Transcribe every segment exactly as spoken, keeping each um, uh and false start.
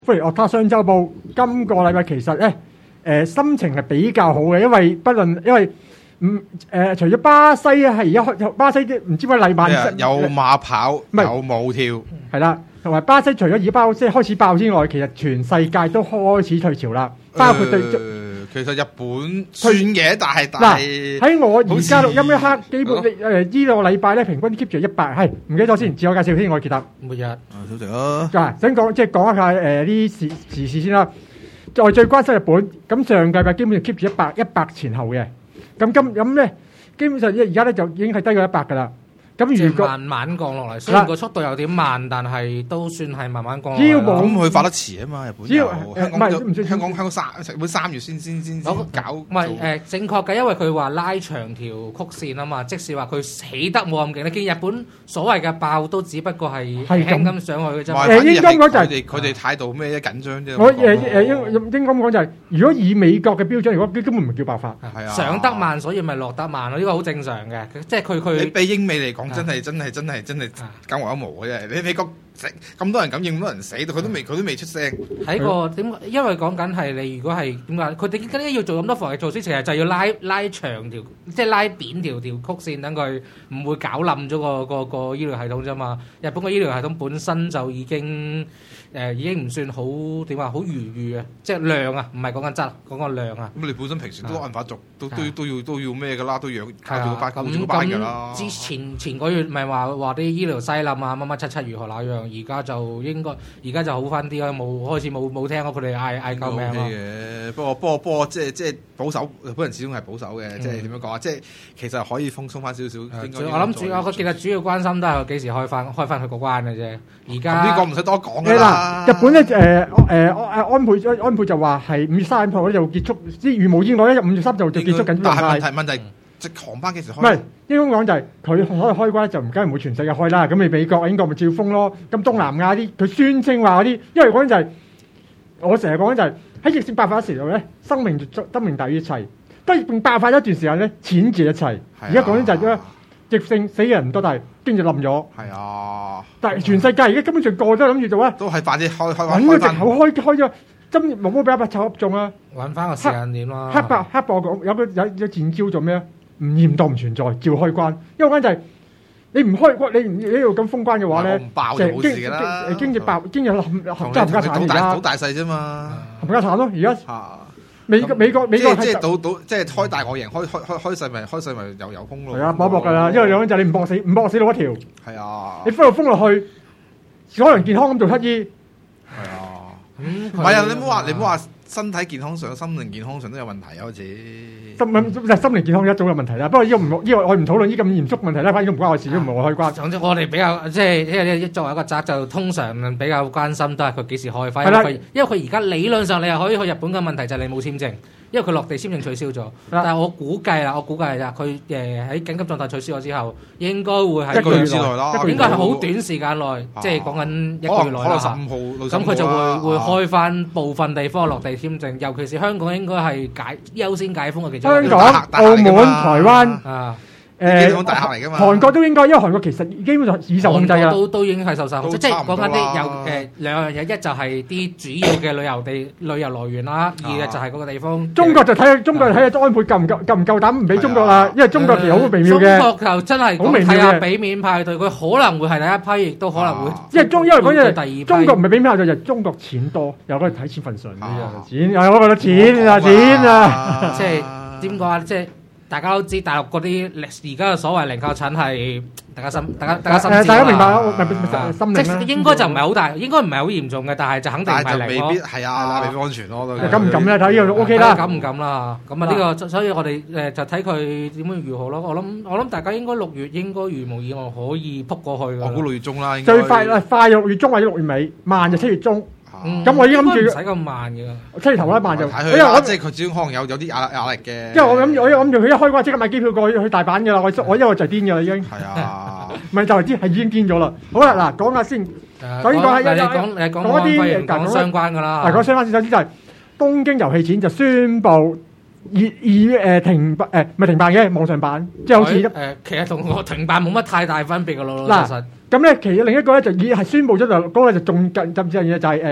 歡迎樂他雙週報。今個禮拜其實咧，誒、呃、心情係比較好嘅，因為不論因為唔誒、呃，除咗巴西咧係而家開巴西啲唔知乜禮拜有馬跑，有舞跳， 係啦，同埋巴西除咗而包即係開始爆之外，其實全世界都開始退潮啦，包括對。呃其實日本算嘅，但係但係喺我而家錄音一刻，基本誒呢個禮拜咧平均 keep 住一百，係唔記得咗先，自我介紹先，我係傑特。 每日啊， 小靜啊， 嗱，想講即係講一下誒啲時時事先啦。我最關心日本，咁上個禮拜基本上 keep 住一百一百前後嘅，咁今咁咧基本上而家咧就已經係低過一百㗎啦。咁如果慢慢降落嚟，雖然個速度有點慢，但係都算係慢慢降落嚟。 只要冇咁佢發得遲啊嘛，日本只要香港香港香港香港三日本三月先先先搞， 唔係誒正確嘅，因為佢話拉長條曲線啊嘛，即使話佢起得冇咁勁，你見日本所謂嘅爆都只不過係輕咁上去嘅啫。 誒應該講就係佢哋佢哋態度咩緊張啫。 我誒誒應應該咁講就係，如果以美國嘅標準，如果根本唔係叫爆發， 係啊， 上得慢所以咪落得慢咯，呢個好正常嘅，即係佢佢。 你比英美嚟講，真係真係真係。係真係九牛一毛嘅啫，你美國咁多人感染，咁多人死，佢都未佢都未出聲。 喺個點？因為講緊係你如果係點解？佢哋點解要做咁多防疫措施？其實就係要拉拉長條，即係拉扁條條曲線，等佢唔會搞冧咗個個個醫療系統啫嘛。日本嘅醫療系統本身就已經誒、呃、已經唔算好點話好餘裕啊，即係量啊，唔係講緊質，講個量啊。 咁你本身平時都按法族，都都都要都要咩㗎啦，都養靠住係啊個班，靠住個咁班㗎啦。 咁之前前個月咪話話啲醫療西冧啊，乜乜七七如何那樣，而家就應該而家就好翻啲啦，冇開始冇冇聽過佢哋嗌嗌救命咯。 嘅，不過不過不過即係即係保守，日本人始終係保守嘅，即係點樣講啊？即係其實可以放鬆翻少少。應該我諗主要，我其實主要關心都係幾時開翻開翻佢個關嘅啫。而家呢個唔使多講㗎啦。 嗱，日本咧誒誒安倍安倍就話係五月三十號咧就結束，啲如無意外咧，五月三就就結束緊。 但係問題問題，即航班幾時開？ 唔係應該講就係佢可以開關就唔梗係唔會全世界開啦。咁你美國、英國咪照封咯。咁東南亞啲佢宣稱話嗰啲，因為講就係我成日講就係喺疫症爆發嘅時候咧，生命就生命大於一切。當疫症爆發一段時間咧，錢治一切。而家講緊就係咧，疫症死嘅人唔多，但係經濟冧咗。 係啊， 但係全世界而家根本上個個都諗住做啊， 都係快啲開開揾個藉口開開咗。真冇冇俾一百湊中啊！ 揾翻個時間點啦。 黑白黑白講有個有有戰招做咩啊？唔驗當唔存在，照開關。因為關就係你唔開關，你唔呢度咁封關嘅話咧， 爆就冇事㗎啦。 誒經濟爆經濟冚冚家唔家產而家。 好大細啫嘛， 冚家產咯而家。美國美國美國即係賭賭即係開大我贏，開開開開細咪開細咪又有風咯。 係啊，搏搏㗎啦，因為兩樣就係你唔搏死唔搏死到一條。 係啊。 你封落封落去，可能健康咁做乞衣。 係啊。唔係啊！你唔好話你唔好話身體健康上、心靈健康上都有問題啊！好似心心靈健康一早有問題啦。不過呢個唔呢個我唔討論呢咁嚴肅問題啦。反正唔關我事，都唔係我開關。 總之我哋比較即係因為作為一個宅就通常比較關心都係佢幾時開翻。 係啦， 因為佢而家理論上你係可以去日本嘅問題就係你冇簽證。因為佢落地簽證取消咗，但係我估計啦，我估計啦，佢誒喺緊急狀態取消咗之後，應該會係一個月之內啦， 應該係好短時間內，即係講緊一個月內啦。 十五號， 咁佢就會會開翻部分地方落地簽證，尤其是香港應該係解優先解封嘅其中一個。 香港、澳門、台灣啊。誒， 大客嚟㗎嘛？ 韓國都應該，因為韓國其實基本上已受控制啦。 都都已經係受受控制，即係講緊啲有誒兩樣嘢，一就係啲主要嘅旅遊地旅遊來源啦，二嘅就係嗰個地方。 中國就睇中國睇下安倍夠唔夠夠唔夠膽唔俾中國啦，因為中國其實好微妙嘅。 中國就真係好微妙嘅，俾面派對，佢可能會係第一批，亦都可能會。 因為中因為講嘢， 第二批中國唔係俾面派對，就係中國錢多，又可以睇錢份上嘅錢，又我覺得錢啊錢啊， 即係點講啊？即係。大家都知大陸嗰啲而家嘅所謂零確診係大家心，大家大家心知啦。 大家明白，我心明啦。 即應該就唔係好大，應該唔係好嚴重嘅，但係就肯定唔係零咯。 未必係啊，未必安全咯。 敢唔敢咧？睇呢個 O K 啦。 敢唔敢啦？咁啊呢個，所以我哋誒就睇佢點樣如何咯。我諗我諗大家應該六月應該如無意外可以撲過去。 我估六月中啦。 最快快六月中或者六月尾，慢就七月中。咁我已經諗住唔使咁慢嘅， 七月頭一慢就。 睇佢啦，即係佢始終可能有有啲壓壓力嘅。 因為我諗，我諗住佢一開關即刻買機票過去去大阪嘅啦。我我因為我就癲嘅啦已經。係啊， 唔係就係癲，係已經癲咗啦。好啦，嗱講下先。首先講係你講你講嗰啲講相關㗎啦。 嗱講相關先，首先就係東京遊戲展就宣布以以誒停辦誒唔係停辦嘅網上版，即係好似誒其實同我停辦冇乜太大分別㗎咯。嗱咁咧，其實另一個咧就已係宣布咗就嗰個就仲更甚至樣嘢就係誒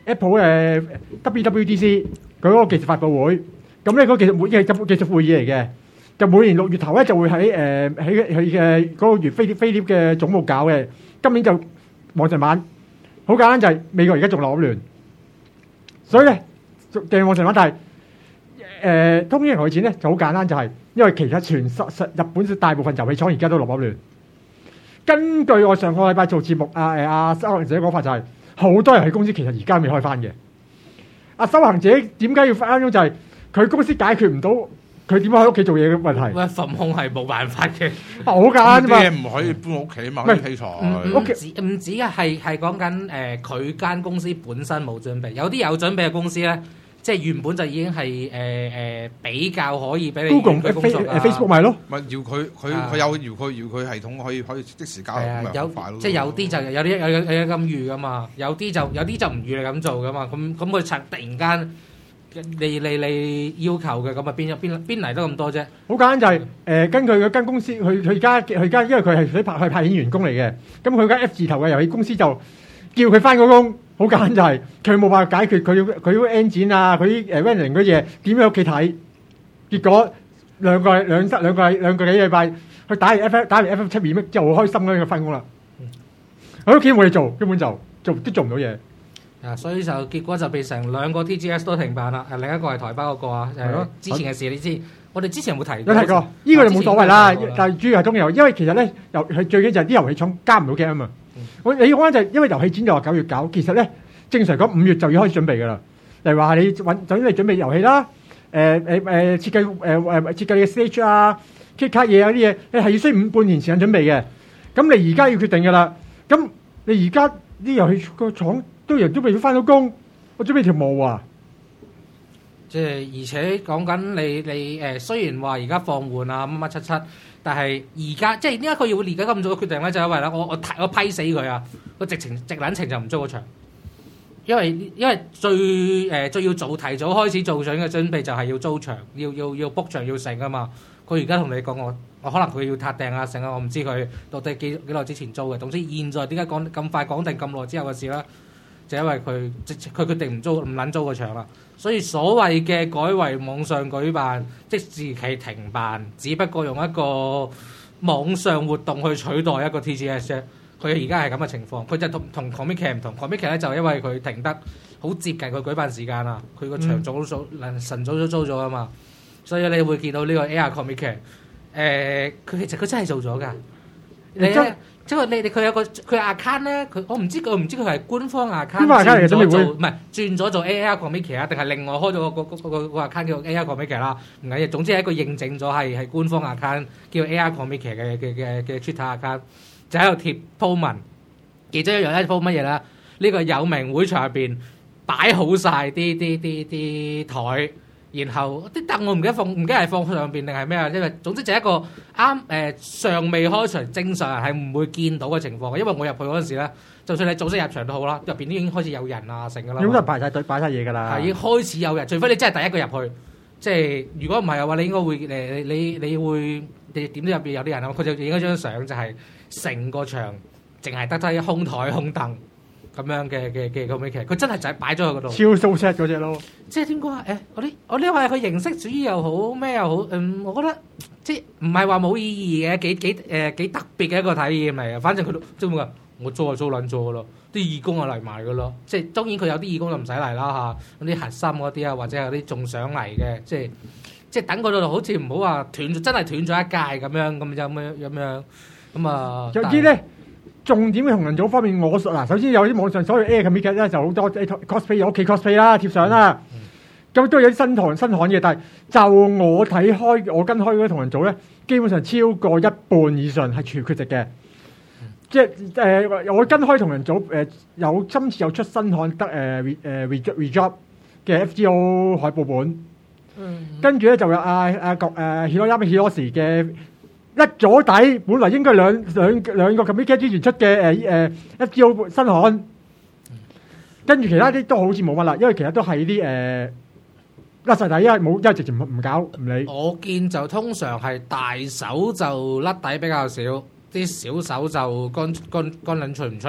Apple 誒 W W D C 佢嗰個技術發佈會，咁咧嗰個技術會嘅技術會議嚟嘅，就每年六月頭咧就會喺誒喺佢嘅嗰個月飛碟飛碟嘅總部搞嘅。今年就網上版，好簡單就係美國而家仲流亂，所以咧訂網上版，但係誒通英遊戲展咧就好簡單，就係因為其實全實實日本大部分遊戲廠而家都流亂。根據我上個禮拜做節目，阿誒阿修行者講法就係、是、好多遊戲公司其實而家未開翻嘅。阿修行者點解要翻工？就係、是、佢公司解決唔到，佢點樣喺屋企做嘢嘅問題。 喂，份控係冇辦法嘅， 好簡單啫嘛。 啲嘢唔可以搬屋企嘛，啲器材。 唔唔止唔止啊，係係講緊誒佢間公司本身冇準備，有啲有準備嘅公司咧。即係原本就已經係誒誒比較可以俾你 Google 工作 Facebook 咪咯， 咪要佢佢佢有要佢要佢系統可以可以即時交流咁咪有快咯。 即係有啲就有啲有有有有咁預噶嘛，有啲就有啲就唔預你咁做噶嘛。咁咁佢突然間你你你要求嘅咁啊邊邊邊嚟得咁多啫？ 好簡單就係、是、誒、呃、根據嗰間公司，佢佢而家佢而家因為佢係佢派佢派遣員工嚟嘅，咁佢間 F 字頭嘅遊戲公司就叫佢翻個工。好簡單就係佢冇辦法解決佢佢嗰 engine 啊，佢啲誒 rendering 嗰嘢點喺屋企睇，結果兩個兩兩兩個兩個幾禮拜，佢打完 F 打完 F 七二咩之後好開心咁樣翻工啦。喺屋企冇嘢做，根本就做都做唔到嘢。 啊，所以就結果就變成兩個 T G S 都停辦啦。誒，另一個係台北嗰個啊，係咯，之前嘅事你知。我哋之前有冇提過？ 有提過，呢、這個就冇所謂啦。但係主要係中遊，因為其實咧遊係最緊就係啲遊戲廠加唔到 game 啊嘛。我你講就係因為遊戲展就話九月搞，其實咧正常講五月就要開始準備㗎啦。例如話你揾首先你準備遊戲啦，誒誒誒設計誒誒設計你嘅 stage 啊、kit 卡嘢啊啲嘢，你係要需五半年時間準備嘅。咁你而家要決定㗎啦。咁你而家啲遊戲個廠都人都未翻到工，我準備條毛啊！ 即係而且講緊你你誒、呃，雖然話而家放緩啊乜乜七七，但係而家即係點解佢要而家咁早嘅決定咧？就係因為咧，我我我批死佢啊！我直情直撚情就唔租嗰場，因為因為最誒、呃、最要做提早開始做上嘅準備就係要租場，要要要 book 場要成啊嘛。佢而家同你講我我可能佢要撻訂啊成啊，我唔知佢到底幾幾耐之前租嘅。總之現在點解講咁快講定咁耐之後嘅事啦？就因為佢佢決定唔租唔撚租個場啦，所以所謂嘅改為網上舉辦，即時期停辦，只不過用一個網上活動去取代一個 T G S 啫。佢而家係咁嘅情況，佢就同同 Comic 唔同 Comic 咧就因為佢停得好接近佢舉辦時間啦，佢個場早早晨早都租咗啊嘛，所以你會見到呢個 Air Comic 誒，佢其實佢真係做咗㗎，你咧。即係你你佢有個佢 account 咧，佢我唔知佢唔知佢係官方 account 轉咗做唔係轉咗做 A R Comic 啊，定係另外開咗個個個個個 account 叫 A R Comic 啦？唔緊要，總之係一個認證咗係係官方 account 叫 A R Comic 嘅嘅嘅嘅 Twitter account，就喺度貼 po 文，其中一樣咧 po 乜嘢啦？呢個有名會場入邊擺好晒啲啲啲啲台。然後啲凳我唔記得放，唔記得係放上邊定係咩啊？因為總之就係一個啱誒、呃，尚未開場，正常人係唔會見到嘅情況。因為我入去嗰陣時咧，就算你早啲入場都好啦，入邊都已經開始有人啊，成㗎啦。咁就排晒隊，擺晒嘢㗎啦。係已經開始有人，除非你真係第一個入去。即係如果唔係嘅話，你應該會誒你你你會你點都入邊有啲人啊。佢就影咗張相，就係成個場淨係得低空台空凳。咁樣嘅嘅嘅咁嘅劇，佢真係就係擺咗喺嗰度， 超數 set 嗰隻咯。即係點講啊？誒，我啲我呢個係佢形式主義又好咩又好，嗯，我覺得即係唔係話冇意義嘅，幾幾誒幾特別嘅一個體驗嚟嘅。反正佢都即係點講，我租就租撚咗噶咯，啲義工就嚟埋噶咯。即係當然佢有啲義工就唔使嚟啦嚇，嗰啲核心嗰啲啊，或者有啲仲想嚟嘅，即係即係等嗰度好似唔好話斷咗，真係斷咗一屆咁樣咁就咁樣咁樣咁啊。 有啲咧。重點嘅同人組方面，我嗱首先有啲網上所謂 Air Comic 咧就好多 cosplay 有屋企 cosplay 啦貼相啦，咁、嗯嗯、都有啲新堂新刊嘅，但係就我睇開我跟開嗰啲同人組咧，基本上超過一半以上係全缺席嘅，嗯、即係誒、呃、我跟開同人組誒、呃、有今次有出新刊得誒誒 Rejob 嘅 F G O 海報本，嗯、跟住咧就有阿阿國誒 Hiroyami Hiroshi 嘅。一咗底，本來應該兩兩兩個 Comic 之前出嘅誒誒 F G O 新刊，跟住其他啲都好似冇乜啦，因為其實都係啲誒甩曬底，因為冇，因為直接唔唔搞唔理。 我見就通常係大手就甩底比較少，啲小手就乾乾乾撚出唔出。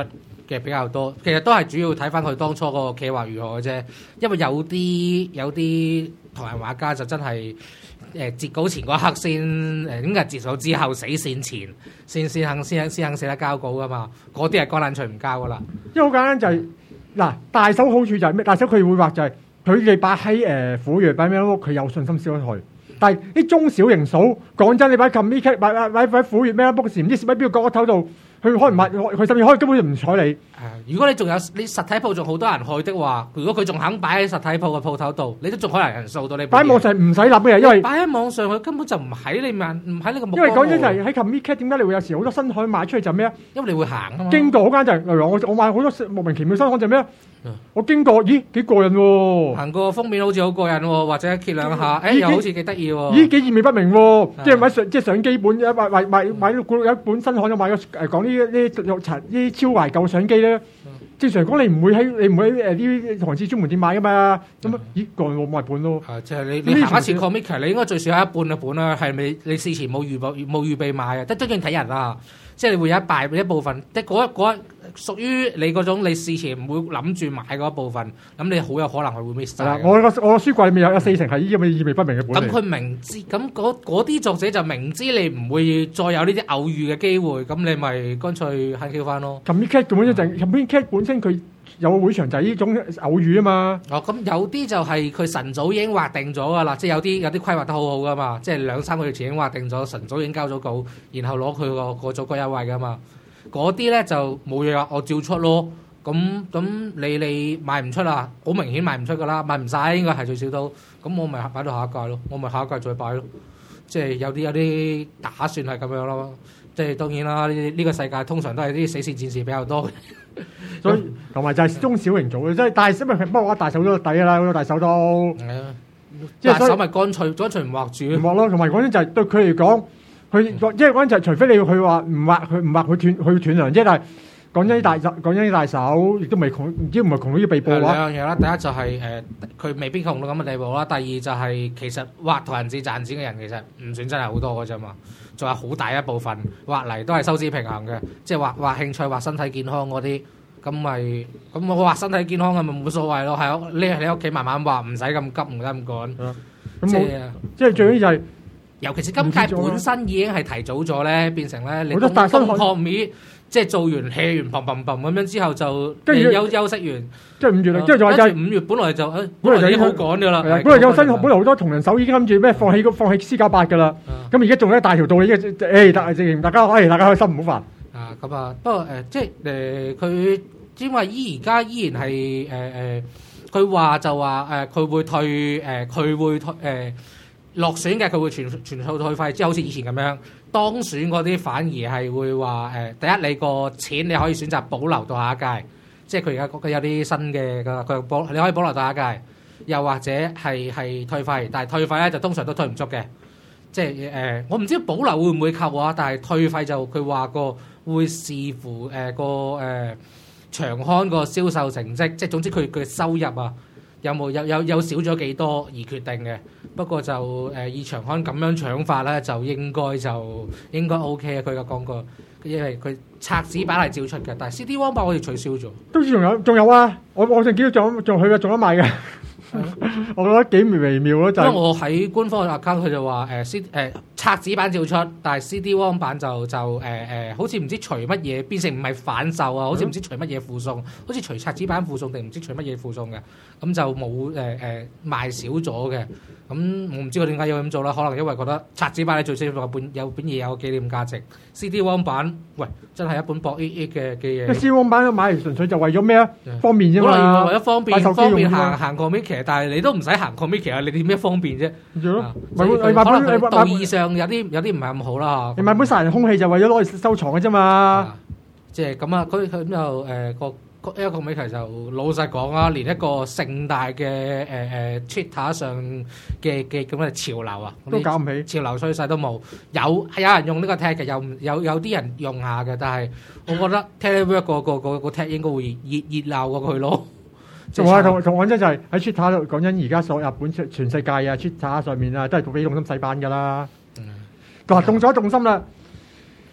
嘅比較多。其實都係主要睇翻佢當初個企劃如何嘅啫。因為有啲有啲同人畫家就真係誒截稿前嗰刻先誒點解截稿之後死線前先先肯先先肯寫得交稿噶嘛？嗰啲係乾冷脆唔交噶啦。 因為好簡單就係、是、嗱，大手好處就係咩？大手佢會畫就係佢哋擺喺誒虎穴擺咩咯？佢有信心燒得去。但係啲中小型數，講真，你擺 comic 擺擺擺擺虎穴咩 book 時，唔知蝕喺邊個角落頭度，佢開唔係，佢甚至可以根本就唔睬你。 如果你仲有你實體鋪仲好多人去的話，如果佢仲肯擺喺實體鋪嘅鋪頭度，你都仲可能人掃到你。 擺喺網上唔使諗嘅，因為擺喺網上佢根本就唔喺你面，唔喺你個目光。 因為講真就係喺 comic 點解你會有時好多新刊賣出去就咩啊？ 因為你會行啊嘛。 經過嗰間就係、例如我我買好多莫名其妙新刊就咩啊？嗯、我經過，咦幾過癮喎！ 行過封面好似好過癮喎，或者揭兩下，誒、欸、又好似幾得意喎。 咦幾意味不明喎！即係買上即係相機本，買買買買到有一本新刊，就買個誒講呢呢啲超懷舊相機咧。嗯、正常講你唔會喺你唔會喺誒啲韓資專門店買噶嘛。咁啊、嗯、咦過癮喎，買本咯。 啊即係你你行一次 comic， 你應該最少有一半嘅本啦，係咪你事前冇預備冇預備買啊？得真正睇人啊！即係你會有一大一部分，即係嗰一嗰一屬於你嗰種你事前唔會諗住買嗰一部分，咁你好有可能係會 miss 晒。 我個我個書櫃裏面有有四成係呢啲咁嘅意味不明嘅本嚟。 咁佢明知，咁嗰啲作者就明知你唔會再有呢啲偶遇嘅機會，咁你咪乾脆慳 Q 翻咯。 Comic Cat 本身就 Comic Cat 本身佢有個會場就係呢種偶遇啊嘛。 哦，咁有啲就係佢晨早已經劃定咗噶啦，即係有啲有啲規劃得好好噶嘛，即係兩三個月前已經劃定咗，晨早已經交咗稿，然後攞佢個個組個優惠噶嘛。嗰啲咧就冇嘢啦，我照出咯。咁咁你你賣唔出啦，好明顯賣唔出噶啦，賣唔晒應該係最少都。咁我咪擺到下一屆咯，我咪下一屆再擺咯。即係有啲有啲打算係咁樣咯。即係當然啦，呢呢個世界通常都係啲死線戰士比較多嘅。 所以同埋就係中小型做嘅，即係大手咪不過我大手都抵㗎啦，好多大手都。係啊，即係大手咪乾脆乾脆唔畫住。唔畫咯，同埋講真就係對佢嚟講。佢即係講緊就係，除非你佢話唔畫佢唔畫佢斷佢斷糧啫。但係講真啲大手講真啲大手，亦都未窮，唔知唔係窮到要被捕嘅話。兩樣嘢啦，第一就係誒佢未必窮到咁嘅地步啦。第二就係、是、其實畫同人誌賺錢嘅人其實唔算真係好多嘅啫嘛。仲有好大一部分畫嚟都係收支平衡嘅，即係畫畫興趣、畫身體健康嗰啲，咁咪咁我畫身體健康嘅咪冇所謂咯。係啊，你喺屋企慢慢畫，唔使咁急，唔使咁趕。咁即係即係最緊要就係。尤其是今屆本身已經係提早咗咧，變成咧你東東學面，即係做完 hea 完，砰砰砰咁樣之後就跟住休休息完，即係五月啦，即係就係就五月本來就誒，本來就已經好趕㗎啦。本來有新學，本來好多同人手已經諗住咩放棄個放棄 C 九八㗎啦。咁而家仲有一大條道理嘅，誒大直情大家誒大家開心唔好煩。啊咁啊，不過誒即係誒佢因為依而家依然係誒誒，佢話就話誒佢會退誒佢會退誒。落選嘅佢會全全數退費，即係好似以前咁樣。當選嗰啲反而係會話誒、呃，第一你個錢你可以選擇保留到下一屆，即係佢而家佢有啲新嘅㗎，佢保你可以保留到下一屆，又或者係係退費，但係退費咧就通常都退唔足嘅，即係誒、呃、我唔知保留會唔會扣啊，但係退費就佢話個會視乎誒、呃、個誒、呃、長刊個銷售成績，即係總之佢佢收入啊。有冇有有有少咗幾多而決定嘅？不過就誒、呃、以長刊咁樣搶法咧，就應該就應該 OK 啊！佢有講過，因為佢冊子版係照出嘅，但係 C D One 版好似取消咗。都仲有仲有啊！我我仲見到仲仲佢嘅仲有賣嘅。我覺得幾微妙咯，就因為我喺官方嘅 account 佢就話誒 C 誒冊子版照出，但係 C D one 版就就誒誒、呃、好似唔知除乜嘢變成唔係反售啊，好似唔知除乜嘢附送，好似除冊子版附送定唔知除乜嘢附送嘅，咁就冇誒誒賣少咗嘅。咁我唔知佢點解要咁做啦，可能因為覺得冊子版你最少有本有本嘢有紀念價值 ，C D one 版喂真係一本薄益益嘅嘅嘢。C D one 版買嚟純粹就為咗咩啊？方便啫嘛，為咗方便方便行行 comic，但係你都唔使行 comic 啊，你點咩方便啫？咪咯，買本你買本道義上有啲有啲唔係咁好啦。你買本殺人兇器就為咗攞去收藏嘅啫嘛。即係咁啊，佢佢咁就誒個。一個美其就老實講啊，連一個盛大嘅誒誒 Twitter 上嘅嘅咁嘅潮流啊，都搞唔起，潮流趨勢都冇。有係有人用呢個 tag 嘅，有有有啲人用下嘅，但係我覺得 Telegram 個個個個 tag 應該會熱熱鬧過佢咯。仲話同同講真就係喺 Twitter 度講真，而家所有日本全全世界啊 Twitter 上面啊，都係俾動心洗版㗎啦。嗱、嗯，動咗動心啦。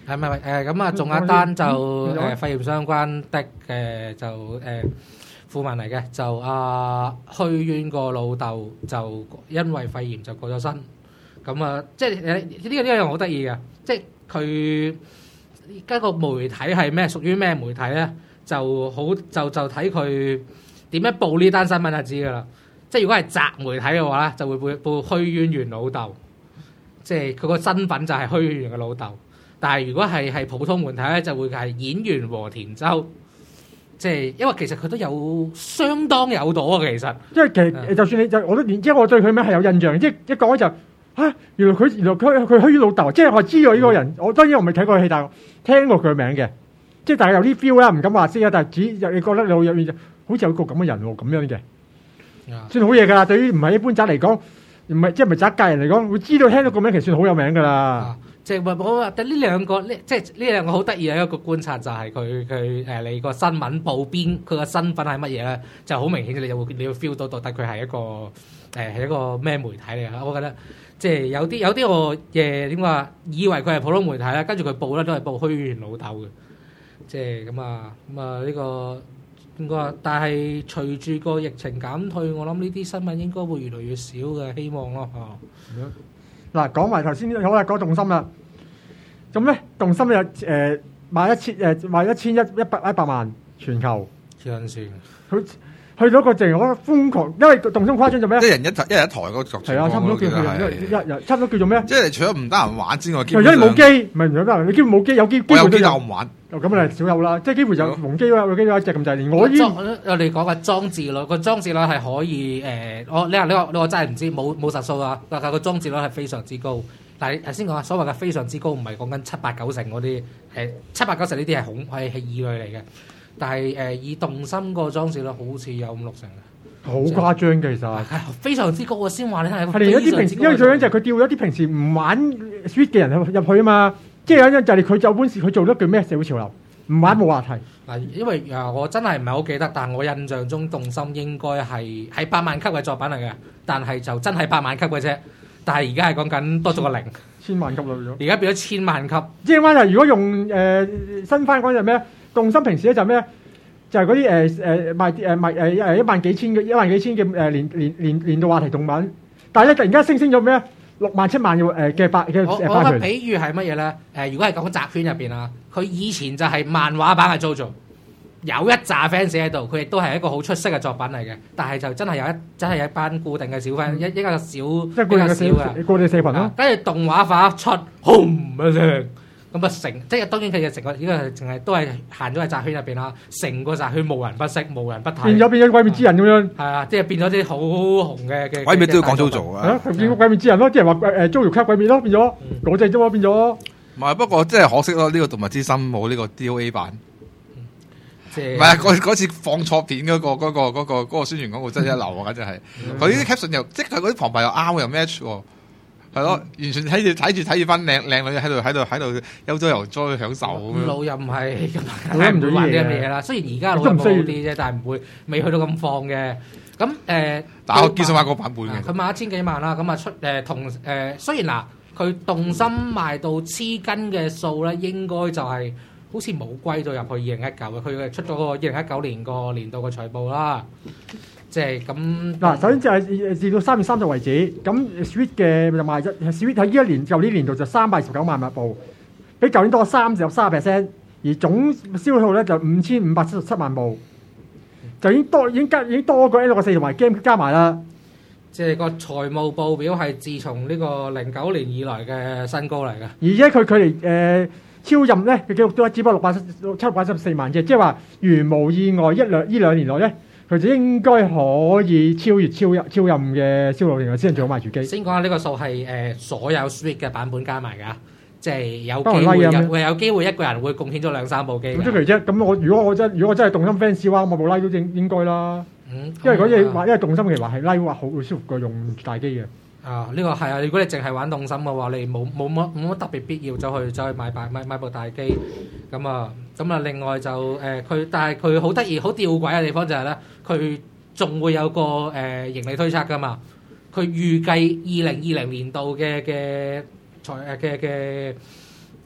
係咪咪誒咁啊？仲有一單就嗯誒肺炎相關的嘅就誒訃聞嚟嘅，就阿虛淵個老豆就因為肺炎就過咗身。咁啊，即係誒呢個呢樣好得意嘅，即係佢而家個媒體係咩？屬於咩媒體咧？就好就就睇佢點樣報呢單新聞就知㗎啦。即係如果係宅媒體嘅話咧，就會報報虛淵源老豆，即係佢個身份就係虛淵源嘅老豆。但係如果係係普通媒體咧，就會係演員和田周。即係因為其實佢都有相當有朵啊，其實。 即係其實就算你就我都即係我對佢咩係有印象，即係一講就嚇，原來佢原來佢佢虛淵老豆，即係我知道呢個人。我當然我未睇過戲，但係聽過佢嘅名嘅。即係大家有啲 feel 啦，唔敢話知啊，但係只你覺得你入面好似有個咁嘅人喎，咁樣嘅，算好嘢㗎啦。對於唔係一般宅嚟講，唔係即係唔係宅界人嚟講，會知道聽到個名其實算好有名㗎啦。 即係我話，但呢兩個呢，即係呢兩個好得意嘅一個觀察就係佢佢誒你個新聞報邊，佢個身份係乜嘢咧，就好明顯你就會你要 feel 到到底佢係一個誒係一個咩媒體嚟㗎。我覺得即係有啲有啲我誒點話，以為佢係普通媒體啦，跟住佢報咧都係報虛淵老豆嘅。即係咁啊，咁啊呢個點講啊？但係隨住個疫情減退，我諗呢啲新聞應該會越嚟越少嘅，希望咯嚇。 嗱，講埋頭先好啦，講動心啦。咁咧，動心有誒賣一千誒賣一千一一百一百萬全球， 黐撚線。 佢去到一個淨我瘋狂，因為動心誇張做咩？ 一人一台一人一台嗰個作係啊，差唔多叫佢一一日，差唔多叫做咩？ 即係除咗唔得閒玩之外， 除咗你冇機，唔係唔得閒，你基本冇機，有機我有機都但我唔玩。 咁啊，少有啦，即係幾乎就蒙機啦，有機有一隻咁滯，連我依我哋講嘅裝置率，個裝置率係可以誒，我你話你話你話真係唔知，冇冇實數啊，但係個裝置率係非常之高。但係頭先講啊，所謂嘅非常之高，唔係講緊七八九成嗰啲，誒七八九成呢啲係恐係係異類嚟嘅。但係誒以動心個裝置率好似有五六成嘅， 好誇張嘅其實係非常之高啊！先話你係係連一啲平時，因為最緊就係佢調咗啲平時唔玩 Switch 嘅人入入去啊嘛，即係有陣就係佢有本事，佢做得叫咩社會潮流，唔玩冇話題。 嗱，因為啊，我真係唔係好記得，但我印象中動心應該係係百萬級嘅作品嚟嘅，但係就真係百萬級嘅啫。但係而家係講緊多咗個零， 千萬級啦咗。 而家變咗千萬級。 即係話就如果用誒、呃、新番講就咩？動心平時咧就咩？就係嗰啲誒誒賣誒賣誒誒一萬幾千嘅一萬幾千嘅誒年年年年度話題動漫，但係咧突然間升升咗咩？六萬七萬嘅誒嘅版嘅我我嘅比喻係乜嘢咧？誒，如果係講宅圈入邊啊，佢以前就係漫畫版嘅 JoJo，有一紮 fans 喺度，佢亦都係一個好出色嘅作品嚟嘅。但係就真係有一真係有一班固定嘅小 fans，一一個小即係固定嘅小嘅固定社群咯。 跟住動畫化一出，轟一聲，咁啊成即係當然佢嘅成個呢個淨係都係限咗喺宅圈入邊啦。成個宅圈無人不識，無人不睇。 變咗變咗鬼滅之人咁樣。 係啊，即係變咗啲好紅嘅嘅。 鬼滅都要講 JoJo 啊！ 係變咗鬼滅之人咯，啲人話誒 JoJo 卡鬼滅咯，變咗嗰隻啫嘛，變咗。 唔係，不過真係可惜咯，呢個動物之心冇呢個 D O A 版。 即係唔係啊！嗰嗰次放錯片嗰個嗰個嗰個嗰個宣傳廣告真係一流啊！真係佢呢啲 caption 又即係佢嗰啲旁白又啱又 match 喎，係咯，完全睇住睇住睇住班靚靚女喺度喺度喺度悠哉悠哉享受咁樣。 老又唔係咁，梗係唔會玩呢啲嘢啦。雖然而家老又好啲啫，但係唔會未去到咁放嘅。咁誒， 但係我見到買個版本嘅， 佢賣一千幾萬啦。咁啊出誒同誒，雖然嗱佢動心賣到黐筋嘅數咧，應該就係。好似冇歸到入去二零一九嘅，佢係出咗個二零一九年個年度嘅財報啦，即係咁。 嗱，首先就係至到三月三十為止，咁 Switch 嘅就賣一 Switch 喺呢一年舊年年度就三百二十九萬部，比舊年多三十三 percent，而總銷耗咧就五千五百七十七萬部，就已經多已經加已經多過 N 六個四同埋 Game 加埋啦。 即係個財務報表係自從呢個零九年以來嘅新高嚟嘅， 而且佢距離誒。呃超任咧嘅記錄都係只不過六百七七百七十四萬啫，即係話如無意外一兩呢兩年內咧，佢就應該可以超越超任超任嘅銷路，然後先最好賣住機。 先講下呢個數係誒所有 Switch 嘅版本加埋㗎，即係有機會有會有機會一個人會貢獻咗兩三部機。 咁出奇啫！咁我如果我真如果我真係動心 fans 嘅話，我部 Live 都應應該啦。嗯，因為嗰嘢話因為動心其實話係 Live 話好會舒服過用大機嘅。 啊！呢、這個係啊，如果你淨係玩動心嘅話，你冇冇乜冇乜特別必要走去走去買買買部大機咁啊！咁啊，另外就誒佢、呃，但係佢好得意、好吊詭嘅地方就係、是、咧，佢仲會有個誒、呃、盈利推測噶嘛。佢預計二零二零年度嘅嘅財誒嘅嘅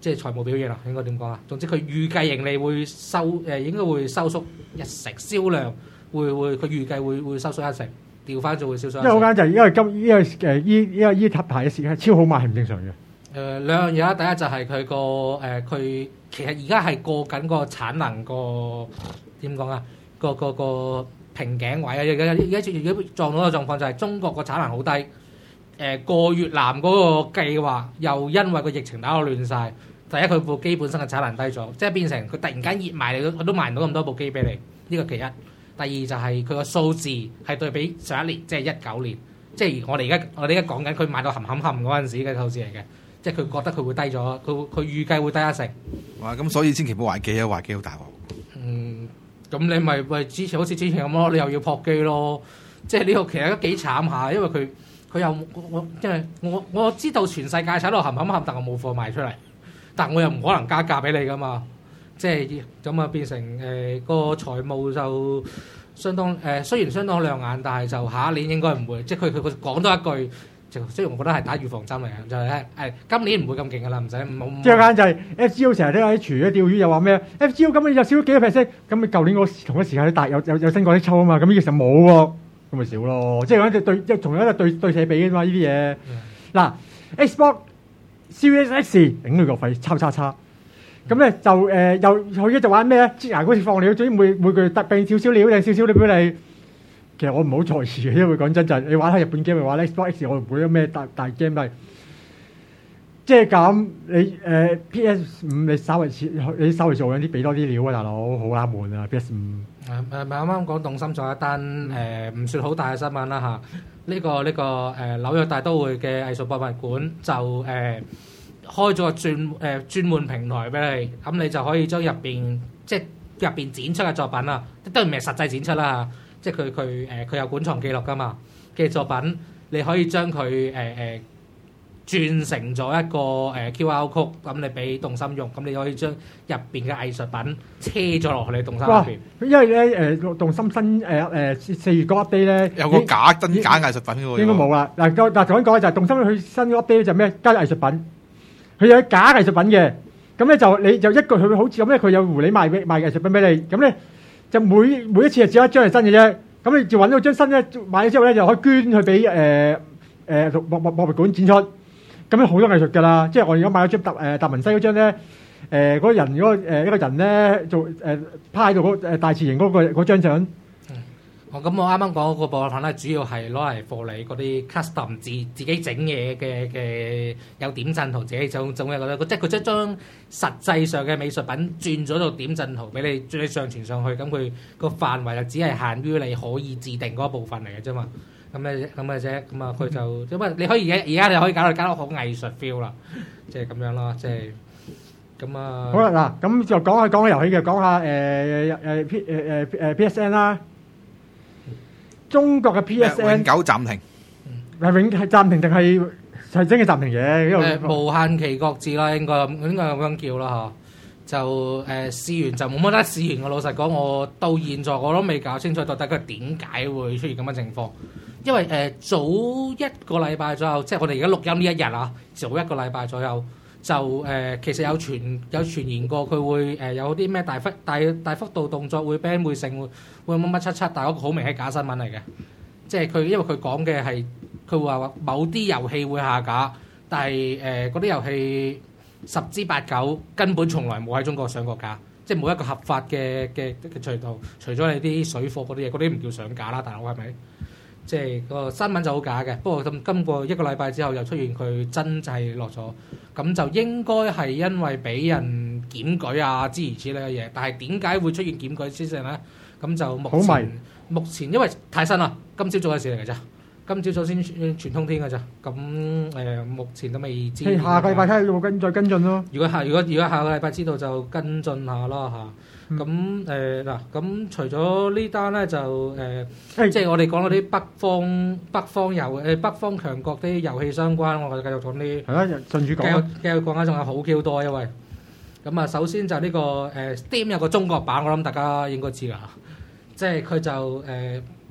即係財務表現啦，應該點講啊？總之佢預計盈利會收誒，應該會收縮一成，銷量會會佢預計會會收縮一成，調翻就會收縮一成。 因為好簡單就係因為今因為誒依依個依塔牌嘅時間超好賣係唔正常嘅。 誒兩樣嘢啦，第一就係佢個誒佢其實而家係過緊個產能個點講啊？個個個瓶頸位啊！而家而家而家撞到個狀況就係中國個產能好低，誒、呃、過越南嗰個計劃又因為個疫情打到亂晒。第一佢部機本身嘅產能低咗，即係變成佢突然間熱賣你都佢都賣唔到咁多部機俾你，呢個其一。第二就係佢個數字係對比上一年，即係一九年，即係我哋而家我哋而家講緊佢賣到冚冚冚嗰陣時嘅數字嚟嘅。即係佢覺得佢會低咗，佢佢預計會低一成。 哇！咁所以千祈唔好壞機啊，壞機好大鑊。 嗯，咁你咪咪之前好似之前咁咯，你又要撲機咯。即係呢個其實都幾慘下，因為佢佢又我即係我我知道全世界喺度冚冚冚，但我冇貨賣出嚟，但我又唔可能加價俾你噶嘛。即係咁啊，變成誒、呃個財務就相當誒、呃，雖然相當亮眼，但係就下一年應該唔會。即係佢佢佢講多一句。雖然我覺得係打預防針嚟嘅，就係咧誒，今年唔會咁勁噶啦，唔使唔好。 即係間就係 F G O 成日都喺廚嘅釣魚，又話咩 F G O 今年又少咗幾個 percent，咁你舊年個同一時間大有有有升過啲抽啊嘛，咁呢個時候冇喎，咁咪少咯。即係講隻對即係同樣一個對對射比啊嘛，呢啲嘢。嗱、嗯、Xbox Series X 頂佢個肺，抄叉叉。咁咧就誒、呃、又佢咧就玩咩咧？擠牙膏似放料，總之每每個月特備少少料定少少料俾你。其實我唔好在意嘅，因為講真就係你玩下日本 game 嘅話咧 ，Xbox X 我唔會有咩大大 game 係，即係咁你誒、呃、P S 五你稍微切你稍微做緊啲俾多啲料啊，大佬好啱悶啊 P S 五。 誒誒咪啱啱講動心仲有一單誒唔算好大嘅新聞啦嚇，呢、這個呢、這個誒、呃、紐約大都會嘅藝術博物館就誒、呃、開咗個專誒、呃、專門平台俾你，咁你就可以將入邊即係入邊展出嘅作品啊，當然唔係實際展出啦。即係佢佢誒佢有館藏記錄㗎嘛嘅作品，你可以將佢誒誒轉成咗一個誒、呃、Q R code，咁你俾動心用，咁你可以將入邊嘅藝術品車咗落去你動心入邊。因為咧誒動心新誒誒四月嗰 update 咧有個假真假藝術品喎， 應該冇啦。嗱個嗱頭先講就係動心佢新嗰 update 就咩加藝術品，佢有假藝術品嘅，咁咧就你就一個佢好似咁咧，佢有狐狸賣賣藝術品俾你，咁咧。就每每一次就只有一張係新嘅啫，咁你就揾到張新咧，買咗之後咧就可以捐去俾誒誒博博博物館展出，咁樣好多藝術㗎啦。即係我而家買咗張達誒達文西嗰張咧，誒嗰個人嗰個誒一個人咧做誒趴喺度嗰誒大字型嗰個嗰張相。 哦，咁我啱啱講嗰個博物館咧，主要係攞嚟貨你嗰啲 custom 自自己整嘢嘅嘅有點陣圖，自己整整嘅嗰啲，即係佢將將實際上嘅美術品轉咗做點陣圖俾你，將你上傳上去，咁佢個範圍就只係限於你可以自定嗰部分嚟嘅啫嘛。咁嘅咁嘅啫，咁啊佢就因為你可以而家而家你可以搞到搞到好藝術 feel 啦，即係咁樣咯，即係咁啊。 好啦，嗱咁就講下講下遊戲嘅，講下誒誒 P 誒誒誒 P S N 啦。中國嘅 P S N 永久暫停， 係永係暫停定係係真嘅暫停嘅？因為誒無限期擱置啦，應該應該咁樣叫啦嚇。就誒試完就冇乜得試完。我老實講，我到現在我都未搞清楚到底佢點解會出現咁嘅情況。因為誒早一個禮拜左右，即係我哋而家錄音呢一日啊，早一個禮拜左右就誒其實有傳有傳言過佢會誒有啲咩大幅大大幅度動作會 ban 會成會會乜乜七七，但係嗰個好明係假新聞嚟嘅。即係佢因為佢講嘅係佢話某啲遊戲會下架，但係誒嗰啲遊戲十之八九根本從來冇喺中國上過架，即係冇一個合法嘅嘅嘅渠道，除咗你啲水貨嗰啲嘢，嗰啲唔叫上架啦，大佬係咪？即係個新聞就好假嘅，不過咁經過一個禮拜之後又出現佢真係落咗，咁就應該係因為俾人檢舉啊諸如此類嘅嘢，但係點解會出現檢舉之前咧？咁就目前目前因為太新啦，今朝早嘅事嚟㗎咋，今朝早先傳通天㗎咋，咁誒、呃、目前都未知。 下個禮拜睇下有冇跟再跟進咯。 如果下如果如果下個禮拜知道就跟進下啦嚇。咁誒嗱，咁除咗呢單咧就誒，呃欸、即係我哋講嗰啲北方北方遊誒北方強國啲遊戲相關，我哋繼續講啲。係啦，順住講。繼續繼續講下，仲有好 Q 多，因為咁啊，首先就呢、這個誒、呃、Steam 有個中國版，我諗大家應該知㗎，即係佢就誒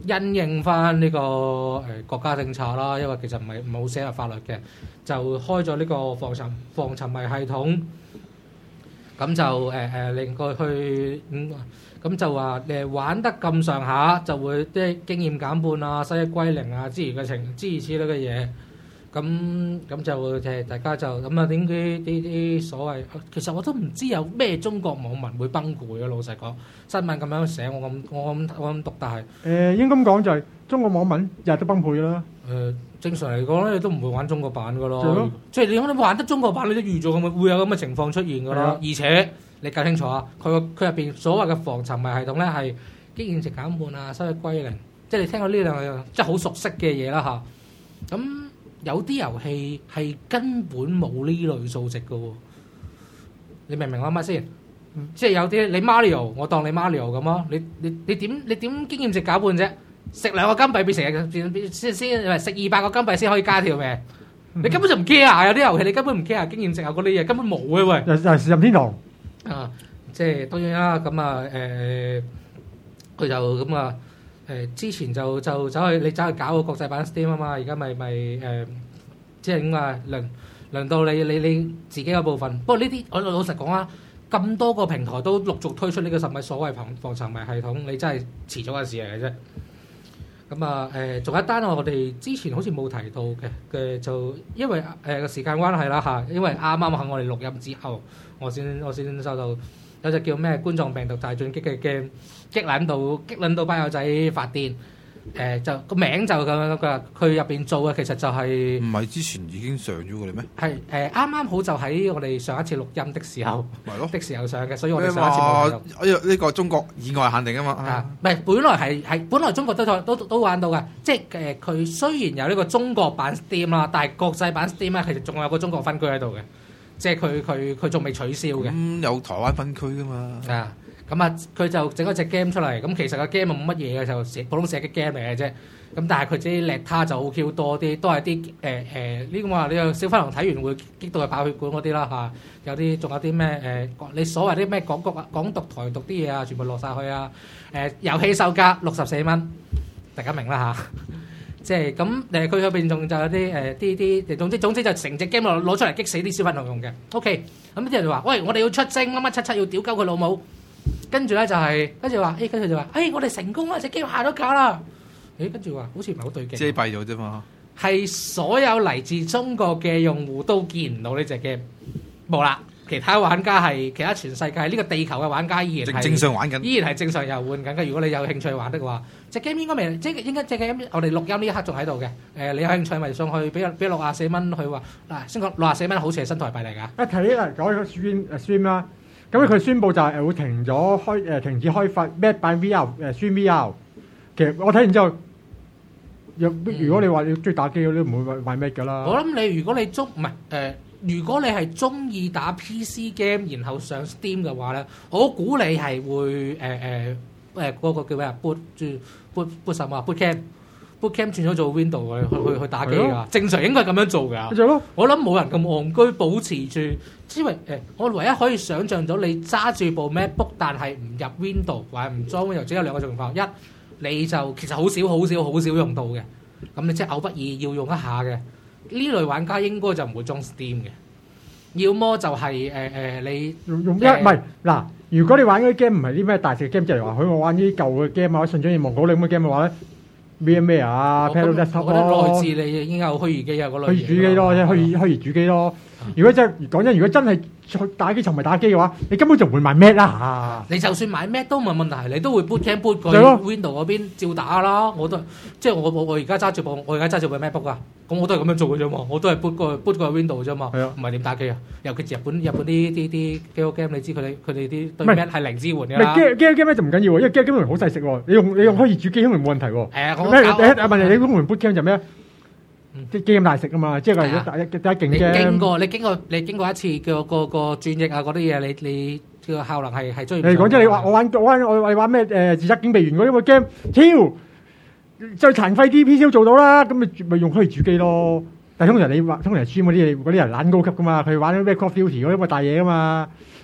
因應翻呢個誒國家政策啦，因為其實唔係唔係好寫入法律嘅，就開咗呢個防沉防沉迷系統，咁就誒誒、呃、令佢去嗯咁就話誒玩得咁上下就會即係經驗減半啊、收益歸零啊之類嘅情諸如此類嘅嘢。咁咁就誒大家就咁啊？點解呢啲所謂？其實我都唔知有咩中國網民會崩潰啊！老實講，新聞咁樣寫，我咁我咁我咁讀，但係誒應該咁講就係中國網民日日都崩潰啦。 誒正常嚟講咧，你都唔會玩中國版噶係咯咯。 即係你講你玩得中國版，你都預咗咁會有咁嘅情況出現噶啦。 係啊而且你搞清楚啊，佢個佢入邊所謂嘅防沉迷系統咧係經驗值減半啊、收益歸零，即係你聽過呢兩樣即係好熟悉嘅嘢啦嚇。咁有啲遊戲係根本冇呢類數值嘅喎，你明唔明我乜先？ 嗯、 即係有啲你 Mario，我當你 Mario 咁咯，你你你點你點經驗值減半啫？食兩個金幣變成變變先先，食二百個金幣先可以加條命，你根本就唔 care 啊！有啲遊戲你根本唔 care 經驗值啊嗰啲嘢根本冇嘅喂。 又又係任天堂啊，即係當然啦，咁啊誒，佢就咁啊。誒之前就就走去你走去搞個國際版 Steam 啊嘛，而家咪咪誒，即係點啊？輪輪到你你你自己嘅部分。不過呢啲我老實講啊，咁多個平台都陸續推出呢個十米所謂防防沉迷系統，你真係遲早嘅事嚟嘅啫。咁啊誒，仲有一單我哋之前好似冇提到嘅嘅，就因為誒個、呃、時間關係啦嚇，因為啱啱喺我哋錄音之後，我先我先收到。有隻叫咩冠狀病毒大進擊嘅 game，激撚到激撚到班友仔發癲，誒、呃、就個名就咁樣㗎，佢入邊做嘅其實就係唔係之前已經上咗嘅咩？ 係誒啱啱好就喺我哋上一次錄音的時候， 係咯的時候上嘅，所以我哋上一次冇睇到。 哎呀，呢個中國以外限定啊嘛。 啊，唔係，本來係係本來中國都都都玩到嘅，即係誒佢雖然有呢個中國版 Steam 啦，但係國際版 Steam 咧其實仲有個中國分區喺度嘅。即係佢佢佢仲未取消嘅，咁、 嗯、有台灣分區噶嘛？ 啊，咁啊，佢就整咗隻 game 出嚟，咁其實個 game 冇乜嘢嘅，就寫普通寫嘅 game 嚟嘅啫。咁但係佢啲叻他就好 Q 多啲，都係啲誒誒呢個話你個小粉紅睇完會激到佢爆血管嗰啲啦嚇。有啲仲有啲咩誒？你所謂啲咩港獨啊、港獨台獨啲嘢啊，全部落晒去啊！誒、呃、遊戲售價六十四蚊，大家明啦嚇。即係咁誒，佢入邊仲就有啲誒啲啲，總之總之就成隻 game 攞攞出嚟激死啲小粉紅用嘅。OK，咁啲人就話：喂，我哋要出征乜乜七七要屌鳩佢老母。跟住咧就係跟住話，誒跟住就話：誒我哋成功啦，隻 game 下咗架啦。誒跟住話好似唔係好對勁。遮蔽咗啫嘛。係所有嚟自中國嘅用戶都見唔到呢隻 game，冇啦。其他玩家係其他全世界呢、這個地球嘅玩家依然係正常玩緊， 依然係正常遊玩緊嘅。如果你有興趣玩的話，隻 game 應該未即係應該隻 game 我哋錄音呢一刻仲喺度嘅。誒、呃，你有興趣咪上去俾俾六廿四蚊去話嗱，先講六廿四蚊好似係新台幣嚟㗎。 一睇嚟講個 stream 誒 stream 啦，咁佢宣布就係誒會停咗開誒停止開發 Mac 版 V R 誒 stream V R。其實我睇完之後，若如果你話你中意打機，你都唔會買 Mac 㗎啦。 我諗你如果你中唔係誒。如果你係中意打 P C game，然後上 Steam 嘅話咧，我估你係會誒誒誒嗰個叫咩啊 boot 住 boot boot 什麼啊 boot camp boot camp 轉咗做 Windows 去去去打機㗎，正常應該係咁樣做㗎。 就咯， 我諗冇人咁戇居保持住，因為誒我唯一可以想像到你揸住部 MacBook，但係唔入 Windows 或者唔裝 Windows，只有兩個情況：一你就其實好少好少好少用到嘅，咁你即係偶不爾要用一下嘅。呢類玩家應該就唔會裝 Steam 嘅，要麼就係誒誒你用用一唔係嗱，如果你玩嗰啲 game 唔係啲咩大隻 game，就係話佢我玩啲舊嘅 game 啊，信長異望嗰類咁嘅 game 嘅話咧，咩咩啊 Paddle Desktop 我覺得內置你已經有虛擬機有嗰類嘢。虛擬主機咯，即係虛擬虛擬主機咯。如果真係講真，如果真係打機沉迷打機嘅話，你根本就唔會買 Mac 啦嚇。 你就算買 Mac 都冇問題，你都會 boot camp boot 過 Windows 嗰邊照打啦。我都即係我我我而家揸住部我而家揸住部 MacBook 啊，咁我都係咁樣做嘅啫嘛。我都係 boot 過 boot 過 Windows 啫嘛。係啊，唔係點打機啊？尤其是日本日本啲啲啲 game game，你知佢哋佢哋啲對 Mac 係零支援㗎啦。 game game game 就唔緊要喎，因為 game game 好細食喎。你用你用虛擬主機可能冇問題喎。 係啊，我咩？第一問題你用 boot camp 就咩？即係 game 大食啊嘛，即係話如果第一第一勁 game。 你經過你經過你經過一次嘅個個轉譯啊嗰啲嘢，你你個效能係係追唔上。 你講即係你話我玩我玩我玩咩誒自殺警備員嗰啲個 game，超最殘廢啲 P C 都做到啦，咁咪咪用虛擬主機咯。但係通常你話通常 stream 嗰啲嘢嗰啲人懶高級噶嘛，佢玩啲咩 Call of Duty 嗰啲咁嘅大嘢噶嘛。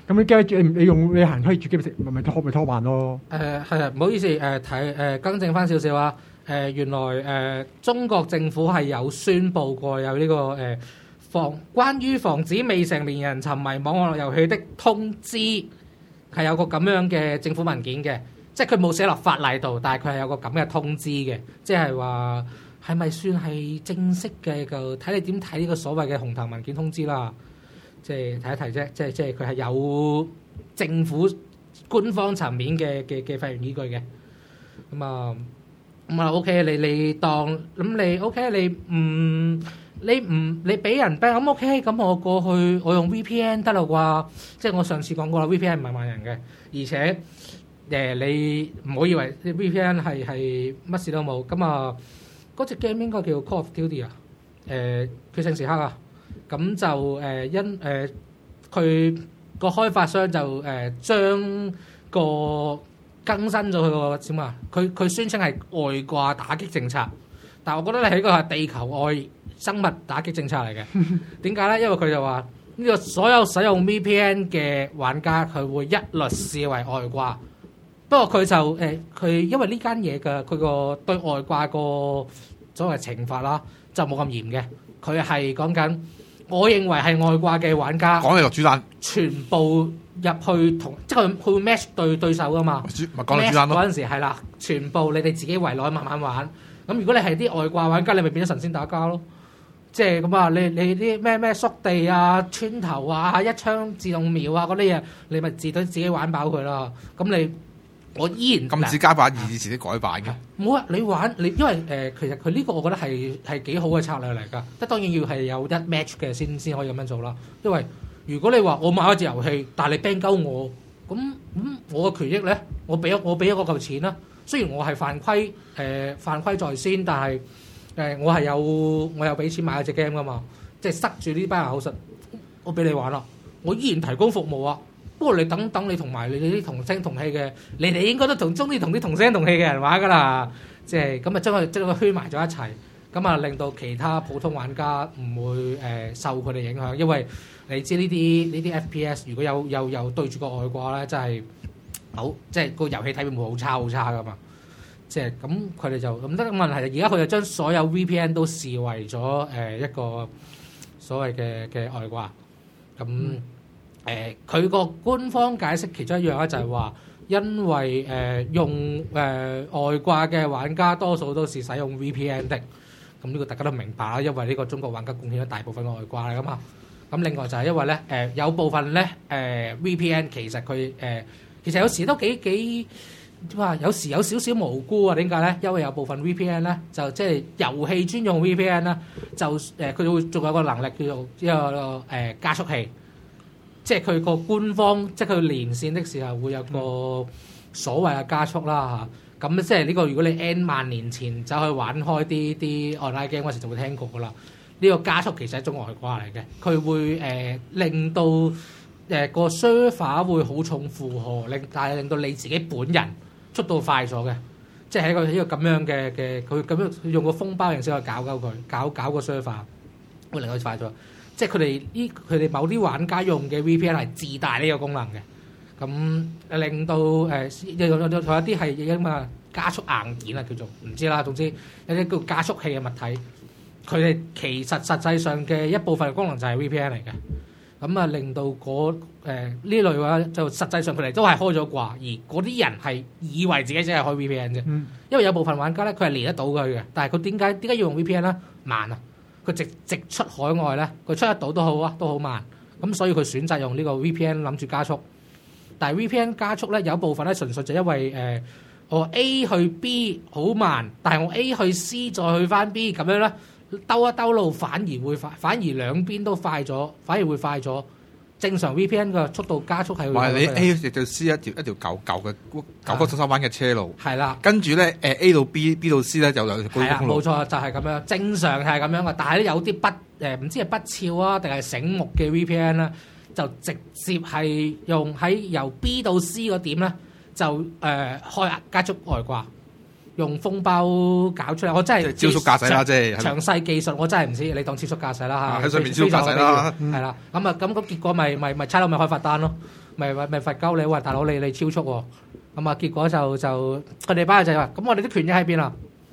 咁你驚住你你用你行開住機咪咪咪拖咪拖慢咯。 誒係啊，唔好意思誒睇誒更正翻少少啊。誒、呃、原來誒、呃、中國政府係有宣布過有呢、這個誒、呃、防關於防止未成年人沉迷網絡遊戲的通知，係有個咁樣嘅政府文件嘅，即係佢冇寫落法例度，但係佢係有個咁嘅通知嘅，即係話係咪算係正式嘅？就睇你點睇呢個所謂嘅紅頭文件通知啦。即係睇一睇啫，即係即係佢係有政府官方層面嘅嘅嘅法源依據嘅。咁啊咁啊 OK， 你你當咁你 OK， 你唔你唔你俾人 ban 咁 OK， 咁我過去我用 V P N 得啦啩？即係我上次講過啦 ，V P N 唔係萬人嘅，而且誒、呃、你唔好以為 V P N 係係乜事都冇。咁啊嗰隻 game 應該叫 Call of Duty 啊，誒決勝時刻啊。咁就誒、呃、因誒佢個開發商就誒、呃、將個更新咗佢個點啊？佢佢宣稱係外掛打擊政策，但係我覺得你係一個係地球外生物打擊政策嚟嘅。點解咧？因為佢就話呢、這個所有使用 V P N 嘅玩家，佢會一律視為外掛。不過佢就誒佢、呃、因為呢間嘢嘅佢個對外掛個所謂懲罰啦，就冇咁嚴嘅。佢係講緊。我認為係外掛嘅玩家， 講你落主彈， 全部入去同，即係佢佢會 match 對對手噶嘛。 咪講你主彈咯。 嗰陣時係啦，全部你哋自己圍內慢慢玩。咁如果你係啲外掛玩家，你咪變咗神仙打交咯。即係咁啊！你你啲咩咩縮地啊、穿頭啊、一槍自動瞄啊嗰啲嘢，你咪自隊自己玩飽佢啦。咁你我依然禁止加版以前啲改版嘅。 冇啊！你玩你因為誒、呃，其實佢呢個我覺得係係幾好嘅策略嚟㗎。即係當然要係有一 match 嘅先先可以咁樣做啦。因為如果你話我買咗隻遊戲，但係你 ban 鳩我，咁咁、嗯、我嘅權益咧，我俾咗我俾咗嗰嚿錢啦。雖然我係犯規誒、呃、犯規在先，但係誒、呃、我係有我有俾錢買咗隻 game 㗎嘛。即係塞住呢班人口實，我俾你玩啦，我依然提供服務啊。不過你等等你同埋你哋啲同聲同氣嘅，你哋應該都同中意同啲同聲同氣嘅人玩㗎啦。即係咁啊，將佢將佢圈埋咗一齊，咁啊令到其他普通玩家唔會誒、呃、受佢哋影響，因為你知呢啲呢啲 F P S 如果有有有對住個外掛咧，真係好即係個遊戲體驗會好差好差㗎嘛。即係咁佢哋就咁得問題，而家佢就將所有 V P N 都視為咗誒、呃、一個所謂嘅嘅外掛咁。嗯誒佢個官方解釋其中一樣咧，就係話，因為誒、呃、用誒、呃、外掛嘅玩家多數都是使用 V P N 的，咁呢個大家都明白啦，因為呢個中國玩家貢獻咗大部分嘅外掛嚟噶嘛。咁另外就係因為咧誒、呃、有部分咧誒、呃、V P N 其實佢誒、呃、其實有時都幾幾哇，有時有少少無辜啊。點解咧？因為有部分 V P N 咧就即係遊戲專用 V P N 啦，就誒佢、呃、會仲有個能力叫做一個誒、呃、加速器。即係佢個官方，即係佢連線的時候會有個所謂嘅加速啦嚇。咁、嗯、即係呢個如果你 N 萬年前走去玩開啲啲 online game 嗰時就會聽過噶啦。呢、這個加速其實係一種外掛嚟嘅，佢會誒、呃、令到誒、呃、個 server 會好重負荷，令但係令到你自己本人速度快咗嘅。即係一個一個咁樣嘅嘅，佢咁樣用個封包形式去搞搞佢，搞搞個 server 會令佢快咗。即係佢哋呢，佢哋某啲玩家用嘅 V P N 係自帶呢個功能嘅，咁令到誒有有有有一啲係咁啊加速硬件啊叫做唔知啦，總之有啲叫加速器嘅物體，佢哋其實實際上嘅一部分功能就係 V P N 嚟嘅，咁啊令到嗰誒呢類嘅話就實際上佢哋都係開咗掛，而嗰啲人係以為自己只係開 V P N 啫，嗯、因為有部分玩家咧佢係連得到佢嘅，但係佢點解點解要用 V P N 咧？慢啊！佢直直出海外咧，佢出得到都好啊，都好慢。咁所以佢選擇用呢個 V P N 諗住加速。但係 V P N 加速咧有部分咧純粹就因為誒、呃、我 A 去 B 好慢，但係我 A 去 C 再去翻 B 咁樣咧兜一兜路反而會快，反而兩邊都快咗，反而會快咗。正常 V P N 嘅速度加速係會。唔係你 A 直到 C 一條一條舊舊嘅九曲十三彎嘅車路。 係啦。跟住咧誒 A 到 B，B 到 C 咧就有條高速公路。 係啊，冇錯，就係、是、咁樣。正常係咁樣嘅，但係咧有啲不誒唔、呃、知係不肖啊定係醒目嘅 V P N 咧，就直接係用喺由 B 到 C 嗰點咧就誒、呃、開加速外掛。用封包搞出嚟，我真係超速駕駛啦，即係詳細技術我真係唔知，你當超速駕駛啦嚇。 喺上面超速駕駛啦， 係啦。咁啊咁咁結果咪咪咪差佬咪開罰單咯。 咪咪咪罰鳩你話大佬你你超速喎，咁啊結果就就佢哋班就話咁我哋啲權益喺邊啊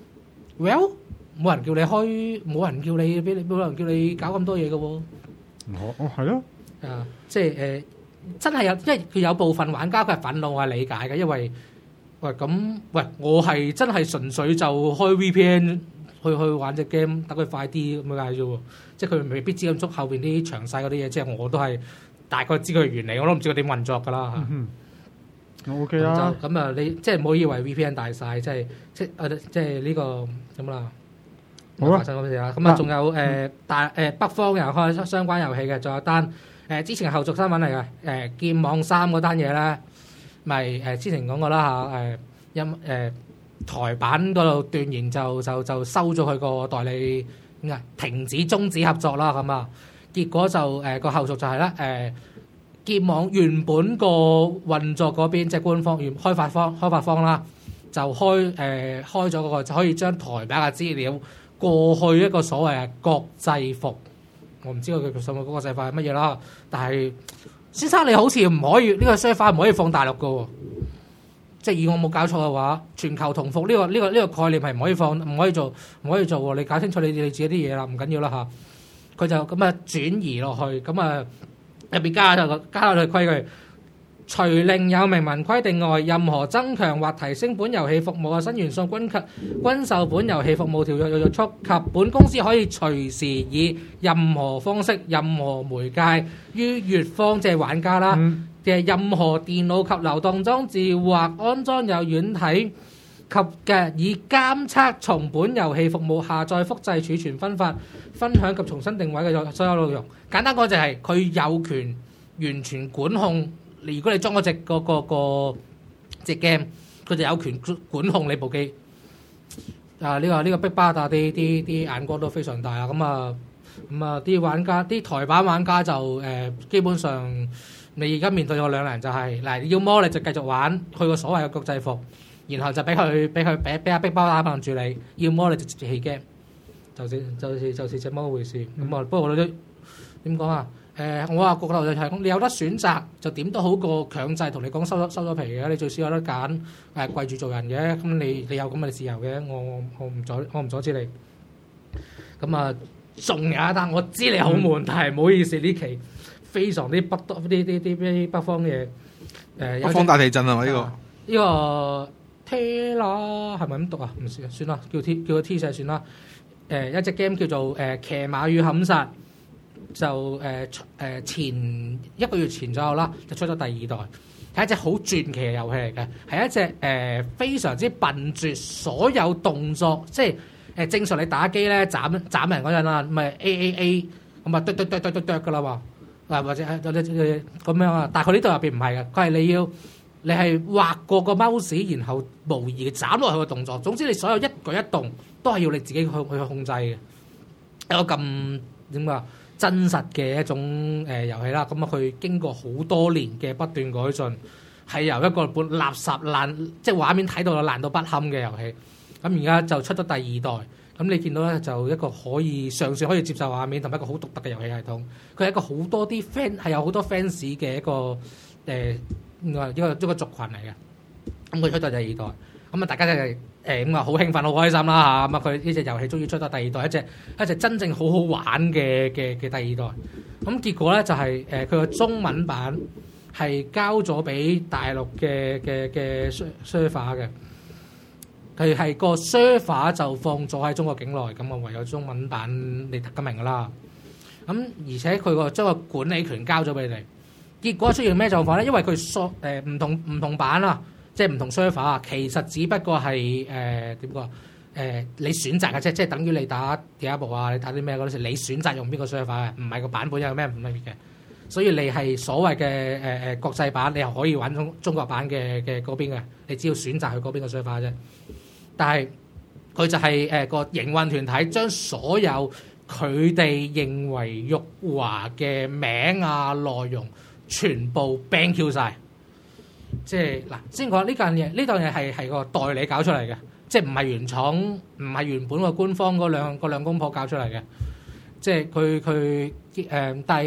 ？Well 冇人叫你開，冇人叫你俾你冇人叫你搞咁多嘢嘅喎。 哦哦係咯， 啊即係誒、呃、真係有，因為佢有部分玩家佢係憤怒，我係理解嘅，因為喂咁喂我係真係純粹就開 V P N 去去玩隻 game，等佢快啲咁解啫喎。即係佢未必知咁足後邊啲詳細嗰啲嘢，即係我都係大概知佢原理，我都唔知佢點運作㗎啦嚇。 嗯哼，O K 啦。 咁啊，你即係唔好以為 V P N 大晒，即係即啊即係呢個咁啦。 好啊發生咁嘅事啦。咁啊，仲有誒大誒北方又開相關遊戲嘅，仲有單誒之前係後續新聞嚟嘅誒劍網三嗰單嘢咧，咪誒之前講過啦嚇誒因誒台版嗰度斷言就就就收咗佢個代理點啊停止終止合作啦咁啊，結果就誒個後續就係咧誒劍網原本個運作嗰邊即係官方原開發方開發方啦，就開誒開咗嗰個就可以將台版嘅資料過去一個所謂嘅國際服，我唔知道佢上面嗰個製法係乜嘢啦。但係先生你好似唔可以呢、呢個 server 唔可以放大陸嘅喎，即係以我冇搞錯嘅話，全球同服呢、呢個呢、呢個呢、呢個概念係唔可以放唔可以做唔可以做喎。你搞清楚你你自己啲嘢啦，唔緊要啦嚇。佢就咁啊轉移落去，咁啊入邊加咗加咗佢規矩。除另有明文規定外，任何增強或提升本遊戲服務嘅新元素均及均受本遊戲服務條約約束，及本公司可以隨時以任何方式、任何媒介於乙方即係玩家啦嘅任何電腦及流動裝置或安裝有軟體及嘅以監測從本遊戲服務下載、複製、儲存、分發、分享及重新定位嘅所有內容。簡單講就係佢有權完全管控。如果你裝嗰隻個個個隻 game，佢就有權管控你部機。啊，呢、這個呢、這個逼巴打啲啲啲眼光都非常大啊！咁啊咁啊，啲玩家啲台版玩家就誒、呃、基本上，你而家面對咗兩難就係、是、嗱，要麼你就繼續玩佢個所謂嘅國際服，然後就俾佢俾佢俾俾阿逼巴打幫住你；要麼你就直接棄 game，就是就是就是這麼回事。咁啊、嗯，不過我都點講啊？誒、呃，我話個頭就係你有得選擇，就點都好過強制同你講收咗收咗皮嘅。你最少有得揀，誒、呃、跪住做人嘅。咁你你有咁嘅自由嘅，我我我唔阻我唔阻止你。咁啊，仲有一單，我知你好悶，但係唔好意思，呢期非常啲北多啲啲啲啲北方嘢。誒、呃， 北方大地震啊嘛呢個。 呢、這個 T 啦，係咪咁讀啊？唔算算啦，叫 T 叫個 T 社算啦。誒、呃，一隻 game 叫做誒、呃、騎馬與砍殺。就誒誒、呃、前一個月前左右啦，就出咗第二代，係一隻好傳奇嘅遊戲嚟嘅，係一隻誒、呃、非常之笨拙，所有動作即係誒、呃、正常你打機咧斬斬人嗰陣啦，咪 A A A 咁啊剁剁剁剁剁剁噶啦喎，啊或者係咁樣啊，但係佢呢度入邊唔係嘅，佢係你要你係劃過個 mouse，然後模擬斬落去嘅動作，總之你所有一舉一動都係要你自己去去控制嘅，一個咁點講？真實嘅一種誒遊戲啦，咁啊佢經過好多年嘅不斷改進，係由一個本垃圾爛，即係畫面睇到爛到不堪嘅遊戲，咁而家就出咗第二代，咁你見到咧就一個可以尚算可以接受畫面同埋一個好獨特嘅遊戲系統，佢係一個好多啲 fan 係有好多 fans 嘅一個誒、呃、一個一個一個族群嚟嘅，咁佢出咗第二代。咁啊，大家就係誒咁啊，好興奮、好開心啦嚇！咁啊，佢呢隻遊戲終於出咗第二代，一隻一隻真正好好玩嘅嘅嘅第二代。咁結果咧就係誒佢個中文版係交咗俾大陸嘅嘅嘅 server 嘅，佢係個 server 就放咗喺中國境內，咁啊唯有中文版你得明㗎啦。咁而且佢個將個管理權交咗俾你，結果出現咩狀況咧？因為佢索誒唔同唔同版啊。即係唔同 server 啊，其實只不過係誒點講誒你選擇嘅啫，即係等於你打第一部啊，你打啲咩嗰陣時，你選擇用邊個 server 嘅，唔係個版本有咩唔分別嘅。所以你係所謂嘅誒誒國際版，你又可以玩中中國版嘅嘅嗰邊嘅，你只要選擇去嗰邊個 server 啫。但係佢就係誒個營運團體將所有佢哋認為辱華嘅名啊內容全部 ban Q 晒。即係嗱，先講呢間嘢，呢檔嘢係係個代理搞出嚟嘅，即係唔係原廠，唔係原本個官方嗰兩嗰兩公婆搞出嚟嘅。即係佢佢誒，但係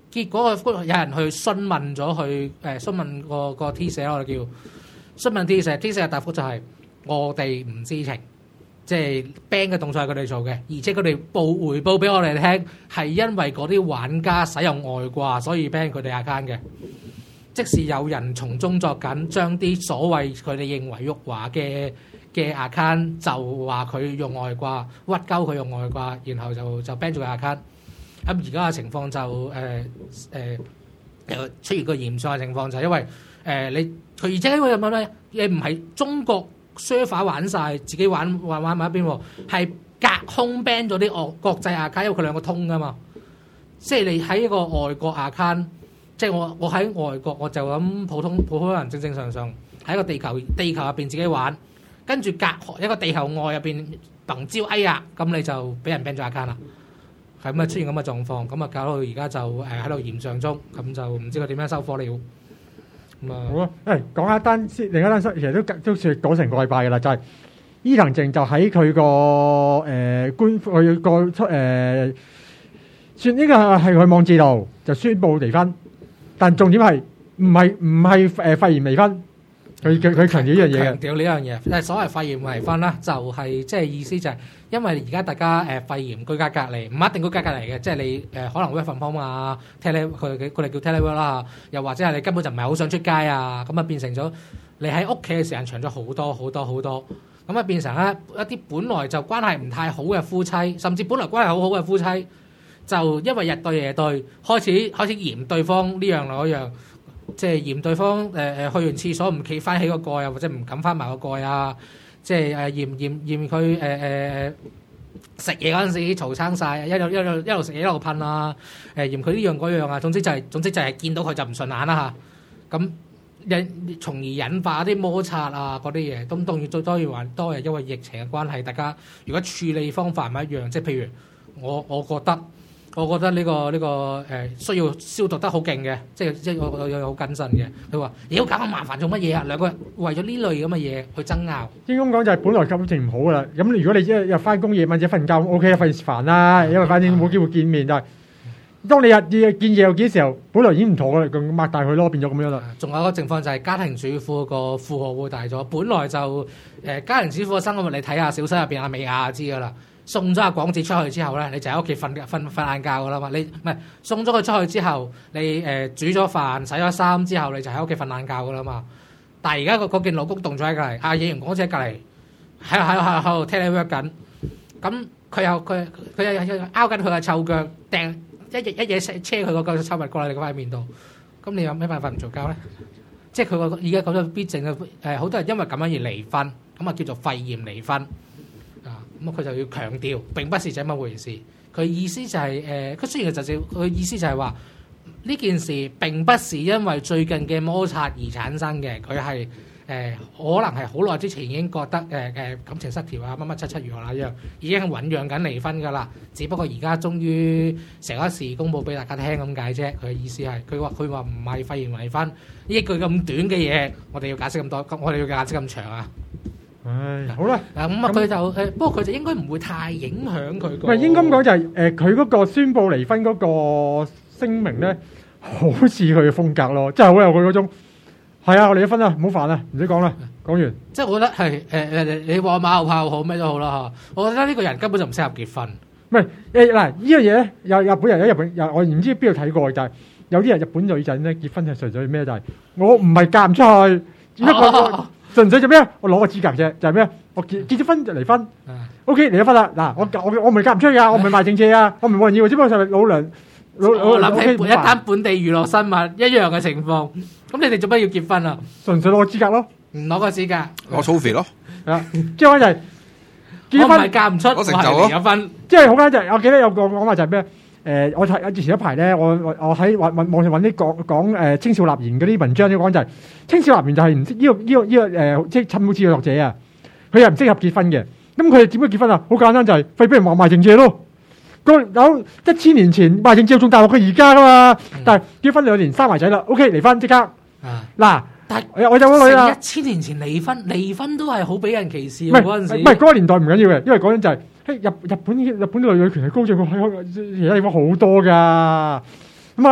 結果個有人去詢問咗佢誒詢問個個 T 社我哋叫詢問 T 社 T 社嘅答覆就係、我哋唔知情。即係 ban 嘅動作係佢哋做嘅，而且佢哋報回報俾我哋聽，係因為嗰啲玩家使用外掛，所以 ban 佢哋 account 嘅。即使有人從中作緊，將啲所謂佢哋認為辱華嘅嘅 account 就話佢用外掛，屈鳩佢用外掛，然後就就 ban 咗佢 account。咁而家嘅情況就誒誒又出現個嚴重嘅情況，就係因為誒、呃、你佢而且因為乜咧？你唔係中國。server 玩晒，自己玩玩玩埋一邊喎，係隔空 ban 咗啲外國際 account，因為佢兩個通噶嘛。即係你喺一個外國 account，即係我我喺外國我就咁普通普通人正正常常喺一個地球地球入邊自己玩，跟住隔一個地球外入邊bằng招哎呀，咁你就俾人 ban 咗 account 啦。係咁啊，出現咁嘅狀況，咁啊搞到而家就誒喺度嚴上中，咁就唔知佢點樣收貨了。 好啊！誒講一單先，另一單新其實都都算講成個禮拜嘅啦，就係、是、伊藤靜就喺佢個誒官佢個出誒，算呢個係佢網誌度就宣布離婚，但重點係唔係唔係誒肺炎離婚，佢佢佢強調呢樣嘢嘅。 強調呢樣嘢，誒所謂肺炎離婚啦，就係即係意思就係、是。因為而家大家誒肺炎居家隔離，唔一定居家隔離嘅，即係你誒可能 work from home 啊 ，tele 佢佢哋叫 telework 啦，又或者係你根本就唔係好想出街啊，咁啊變成咗你喺屋企嘅時間長咗好多好多好多，咁啊變成咧一啲本來就關係唔太好嘅夫妻，甚至本來關係好好嘅夫妻，就因為日對夜對，開始開始嫌對方呢樣嗰樣，即係嫌對方誒誒、呃、去完廁所唔企翻起個蓋啊，或者唔冚翻埋個蓋啊。即係誒嫌嫌嫌佢誒誒食嘢嗰陣時嘈撐晒，一路一路一路食嘢一路噴啊！誒嫌佢呢樣嗰樣啊，總之就係、是、總之就係見到佢就唔順眼啦嚇。咁引從而引發啲摩擦啊嗰啲嘢，咁當然最多要話都係因為疫情嘅關係，大家如果處理方法唔一樣，即係譬如我我覺得。我覺得呢、這個呢、這個誒、呃、需要消毒得好勁嘅，即係即係我我有好謹慎嘅。佢話：妖搞咁麻煩做乜嘢啊？兩個人為咗呢類咁嘅嘢去爭拗。應該講就係本來感情唔好噶啦。咁如果你一日翻工夜晚或者瞓覺 ，O K 啊，費事煩啦。因為反正冇機會見面，但係當你日日見夜又見嘅時候，本來已經唔妥啦，咁擘大佢咯，變咗咁樣啦。仲有一個情況就係家庭主婦個負荷會大咗。本來就誒、呃、家庭主婦嘅生活，你睇下小西入邊阿美亞就知噶啦。送咗阿廣子出去之後咧，你就喺屋企瞓瞓瞓晏覺噶啦嘛。你唔係送咗佢出去之後，你誒、呃、煮咗飯、洗咗衫之後，你就喺屋企瞓晏覺噶啦嘛。但係而家嗰件老公動咗喺隔離，阿野員廣子喺隔離，喺喺喺喺度聽你 work 緊。咁佢又佢佢又又拗緊佢嘅臭腳，掟一嘢一嘢車佢個個臭物過嚟你塊面度。咁你有咩辦法唔做交咧？即係佢個而家講咗必正嘅誒，好多人因為咁樣而離婚，咁啊叫做肺炎離婚。咁佢就要強調並不是這麼回事。佢意思就係、是、誒，佢、呃、雖然就係佢意思就係話呢件事並不是因為最近嘅摩擦而產生嘅，佢係誒可能係好耐之前已經覺得誒誒、呃、感情失調啊乜乜七七如何那樣，已經醖釀緊離婚㗎啦。只不過而家終於成一事公佈俾大家聽咁解啫。佢嘅意思係佢話佢話唔係肺炎離婚呢一句咁短嘅嘢，我哋要解釋咁多，我哋要解釋咁長啊！ 唉，好啦， 嗱咁啊，佢就誒，不過佢就應該唔會太影響佢。 唔係應該咁講就係誒，佢嗰個宣佈離婚嗰個聲明咧，好似佢嘅風格咯，真係好有佢嗰種。係啊，我離咗婚啦，唔好煩啦，唔使講啦，講完。即係我覺得係誒誒，你話馬後炮好咩都好啦嚇，我覺得呢個人根本就唔適合結婚。唔係誒嗱，呢樣嘢咧，有日本人喺日本，又我唔知邊度睇過，就係有啲人日本女仔咧結婚係純粹咩？就係我唔係嫁唔出去，只不過。純粹做咩？我攞個資格啫，就係咩？我結結咗婚就離婚。O K，離咗婚啦。嗱，我我我唔係嫁唔出去㗎，我唔係賣正車啊，我唔係冇人要，只不過就係老娘老我諗起一單本地娛樂新聞一樣嘅情況。咁你哋做咩要結婚啊？純粹攞個資格咯，唔攞個資格，攞 trophy 咯。係啊，即係話就係結咗婚，我唔係嫁唔出，我係離咗婚。即係好簡單就係，我記得有個講法就係咩？誒，我睇之前一排咧，我我我喺網網上揾啲講講誒青少立言嗰啲文章，啲講就係青少立言就係唔識呢個呢個呢個誒，即係親好似嘅作者啊，佢又唔適合結婚嘅。咁佢哋點樣結婚啊？好簡單就係費俾人話賣剩蔗咯。個有一千年前賣剩蔗仲大過佢而家噶嘛，但係結婚兩年生埋仔啦 ，OK 離婚即刻。嗱，但係我有個女啦，一千年前離婚，離婚都係好俾人歧視嗰陣時。唔係嗰個年代唔緊要嘅，因為嗰陣就係。日日本日本啲女女權係高咗過喺其他地方好多㗎，咁啊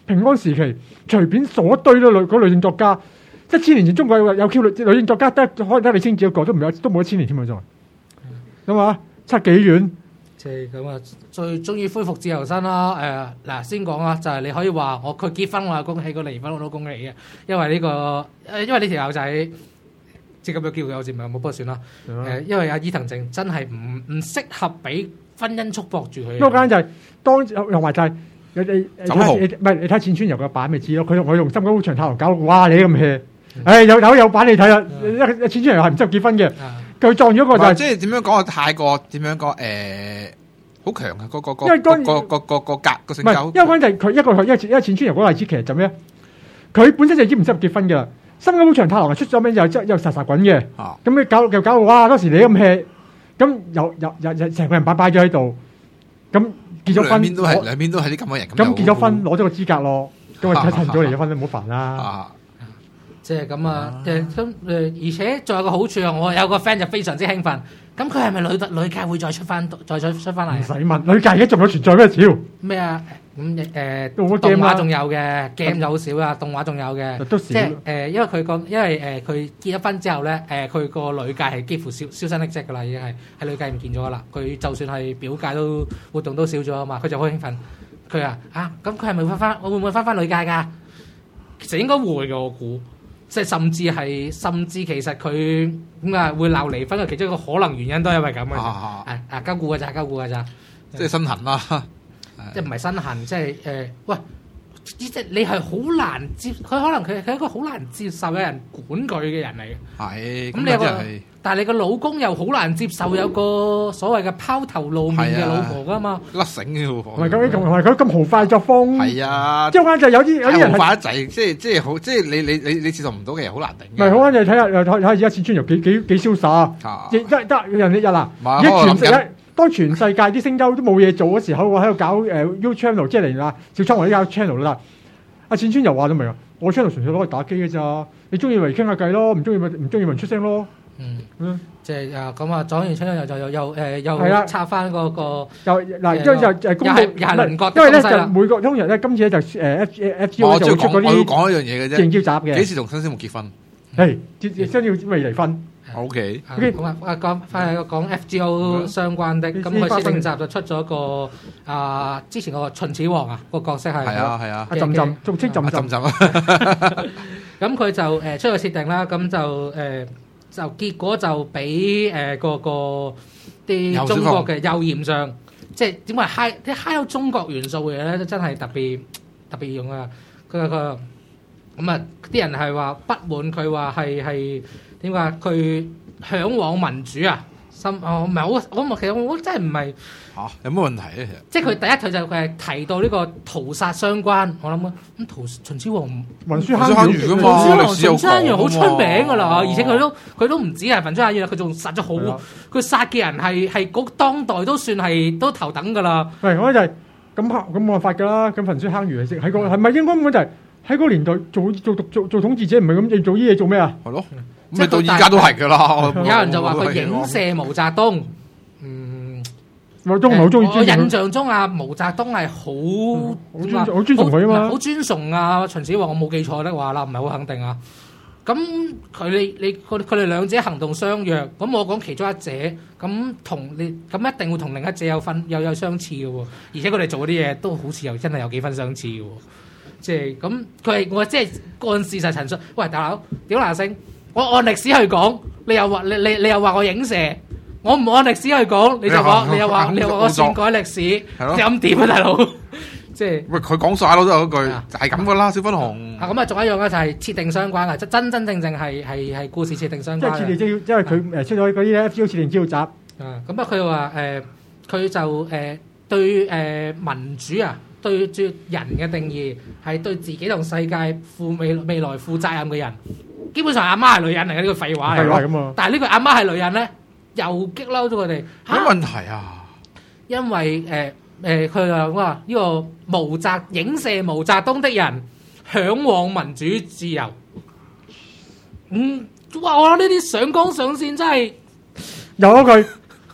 平安時期隨便所堆都女嗰女性作家，一千年前中國有有 Q 女女性作家得可能得李清照一個都唔有都冇一千年添啊仲，咁啊差幾遠？ 即係咁啊，最終於恢復自由身啦。誒、嗱，先講啦，就係、你可以話我佢結婚我係恭喜，佢離婚我都恭喜嘅，因為呢、個誒，因為呢條友仔。即係咁樣叫佢有節目冇，不過算啦。誒，因為阿伊藤靜真係唔唔適合俾婚姻束縛住佢。 嗰間就係當同埋就係你你你睇唔係你睇淺川由個版咪知咯。佢佢用深溝長太郎搞，哇你咁 hea！誒有有有版你睇啦。一淺川由係唔適合結婚嘅，佢撞咗個就係即係點樣講啊？太過點樣講誒？好強啊！個個個因為嗰個個個個格個性唔係格， 因為嗰陣就係佢一個因為因為淺川由嗰個例子其實就咩？佢本身就已經唔適合結婚㗎啦。深溝長太郎係出咗名又又實實滾嘅，咁你搞又搞到哇！當時你咁 hea，咁又又又又成個人擺擺咗喺度，咁結咗婚， 兩邊都係兩邊都係啲咁嘅人， 咁結咗婚攞咗個資格咯，咁啊趁咗離咗婚都唔好煩啦。 即係咁啊，誒咁誒，而且仲有個好處啊！我有個 friend 就非常之興奮，咁佢係咪女女界會再出翻再再出翻嚟？ 唔使問，女界而家仲有存在咩潮？ 咩啊？咁誒動動畫仲有嘅 game 就好少啦，動畫仲有嘅， 都少。 即係誒，因為佢講，因為誒佢結咗婚之後咧，誒佢個女界係幾乎消銷聲匿跡噶啦，已經係喺女界唔見咗噶啦。佢就算係表界都活動都少咗啊嘛，佢就好興奮。佢話啊，咁佢係咪翻翻？我會唔會翻翻女界㗎？其實應該會嘅，我估。即係甚至係，甚至其實佢咁啊會鬧離婚嘅其中一個可能原因都係因為咁嘅。啊啊，交顧㗎咋，交顧㗎咋。 即係身痕啦。 即係唔係身痕，即係誒、呃，喂，即係你係好難接，佢可能佢係一個好難接受有人管佢嘅人嚟嘅。 係， 咁你有個， 係但係你個老公又好難接受有個所謂嘅拋頭露面嘅老婆噶嘛？ 甩繩嘅喎， 唔係咁咁，佢咁豪快作風。 係啊， 即係啱就有啲有啲人豪快一滯，即係即係好，即係你你你你接受唔到嘅人好難頂。 唔係好啱就睇下又睇下而家淺川由幾幾幾瀟灑，亦得得人哋日嗱，而家全世界。當全世界啲聲優都冇嘢做嘅時候，我喺度搞誒 U channel， 即係嚟啦，小倉我依家 channel 啦。阿淺川又話咗明啊，我 channel 純粹攞嚟打機嘅咋，你中意咪傾下偈咯，唔中意咪唔中意咪出聲咯。 嗯嗯，即係啊咁啊，左完出又就又又誒又插翻嗰個又嗱，因為就誒公佈， 因為咧就每個通常咧今次咧就誒 F F G O 就會出嗰啲， 我要講一樣嘢嘅啫， 正招集嘅。 幾時同新星木結婚？ 係，新要未離婚。 O K， 咁啊啊講翻係講 F G O 相關的，咁佢設定集就出咗個啊，之前個秦始皇啊個角色係係啊係啊， 阿浸浸仲稱浸浸浸啊， 咁佢就誒出個設定啦，咁就誒就結果就俾誒個個啲中國嘅右鹽上，即係點解 high 啲 high 有中國元素嘅嘢咧，真係特別特別用啊！佢個咁啊啲人係話不滿佢話係係。點解佢嚮往民主啊？心哦唔係好，我其實我真係唔係嚇，有乜問題咧？ 其實即係佢第一佢就佢係提到呢個屠殺相關，我諗啊咁屠秦始皇焚書坑儒㗎嘛，秦始皇秦始皇好出名㗎啦，而且佢都佢都唔止係焚書坑儒啦，佢仲殺咗好，佢殺嘅人係係嗰當代都算係都頭等㗎啦。 係我就係咁咁冇辦法㗎啦，咁焚書坑儒係喺個係咪應該咁就係喺嗰個年代做做做做統治者唔係咁，你做呢嘢做咩啊？ 係咯。即係到而家都係㗎啦， 有人就話佢影射毛澤東，嗯， 毛澤東唔係好中意。 我印象中啊，毛澤東係好好尊好尊崇佢啊嘛， 好尊崇啊秦始皇，我冇記錯的話啦，唔係好肯定啊。咁佢你你佢佢哋兩者行動相若，咁我講其中一者，咁同你咁一定會同另一者有分又有相似嘅喎，而且佢哋做嗰啲嘢都好似又真係有幾分相似嘅喎，即係咁佢係我即係按事實陳述。喂，大佬，屌嗱聲！我按歷史去講，你又話你你你又話我影射，我唔按歷史去講，你就話你又話你又話我篡改歷史，你咁點啊，大佬？即係喂，佢講晒咯，都係嗰句，就係咁噶啦，小粉紅。 啊，咁啊，仲有一樣咧，就係設定相關嘅，即真真正正係係係故事設定相關。 即係設定，即係因為佢誒出咗嗰啲咧 F G O 設定招集。 啊，咁啊，佢話誒，佢就誒對誒民主啊，對住人嘅定義係對自己同世界負未未來負責任嘅人。基本上阿媽係女人嚟嘅，呢個廢話嚟咯。但係呢個阿媽係女人咧，又激嬲咗佢哋。 咩問題啊？ 因為誒誒，佢又話呢個毛澤影射毛澤東的人嚮往民主自由。嗯，哇！我諗呢啲上綱上線真係有一句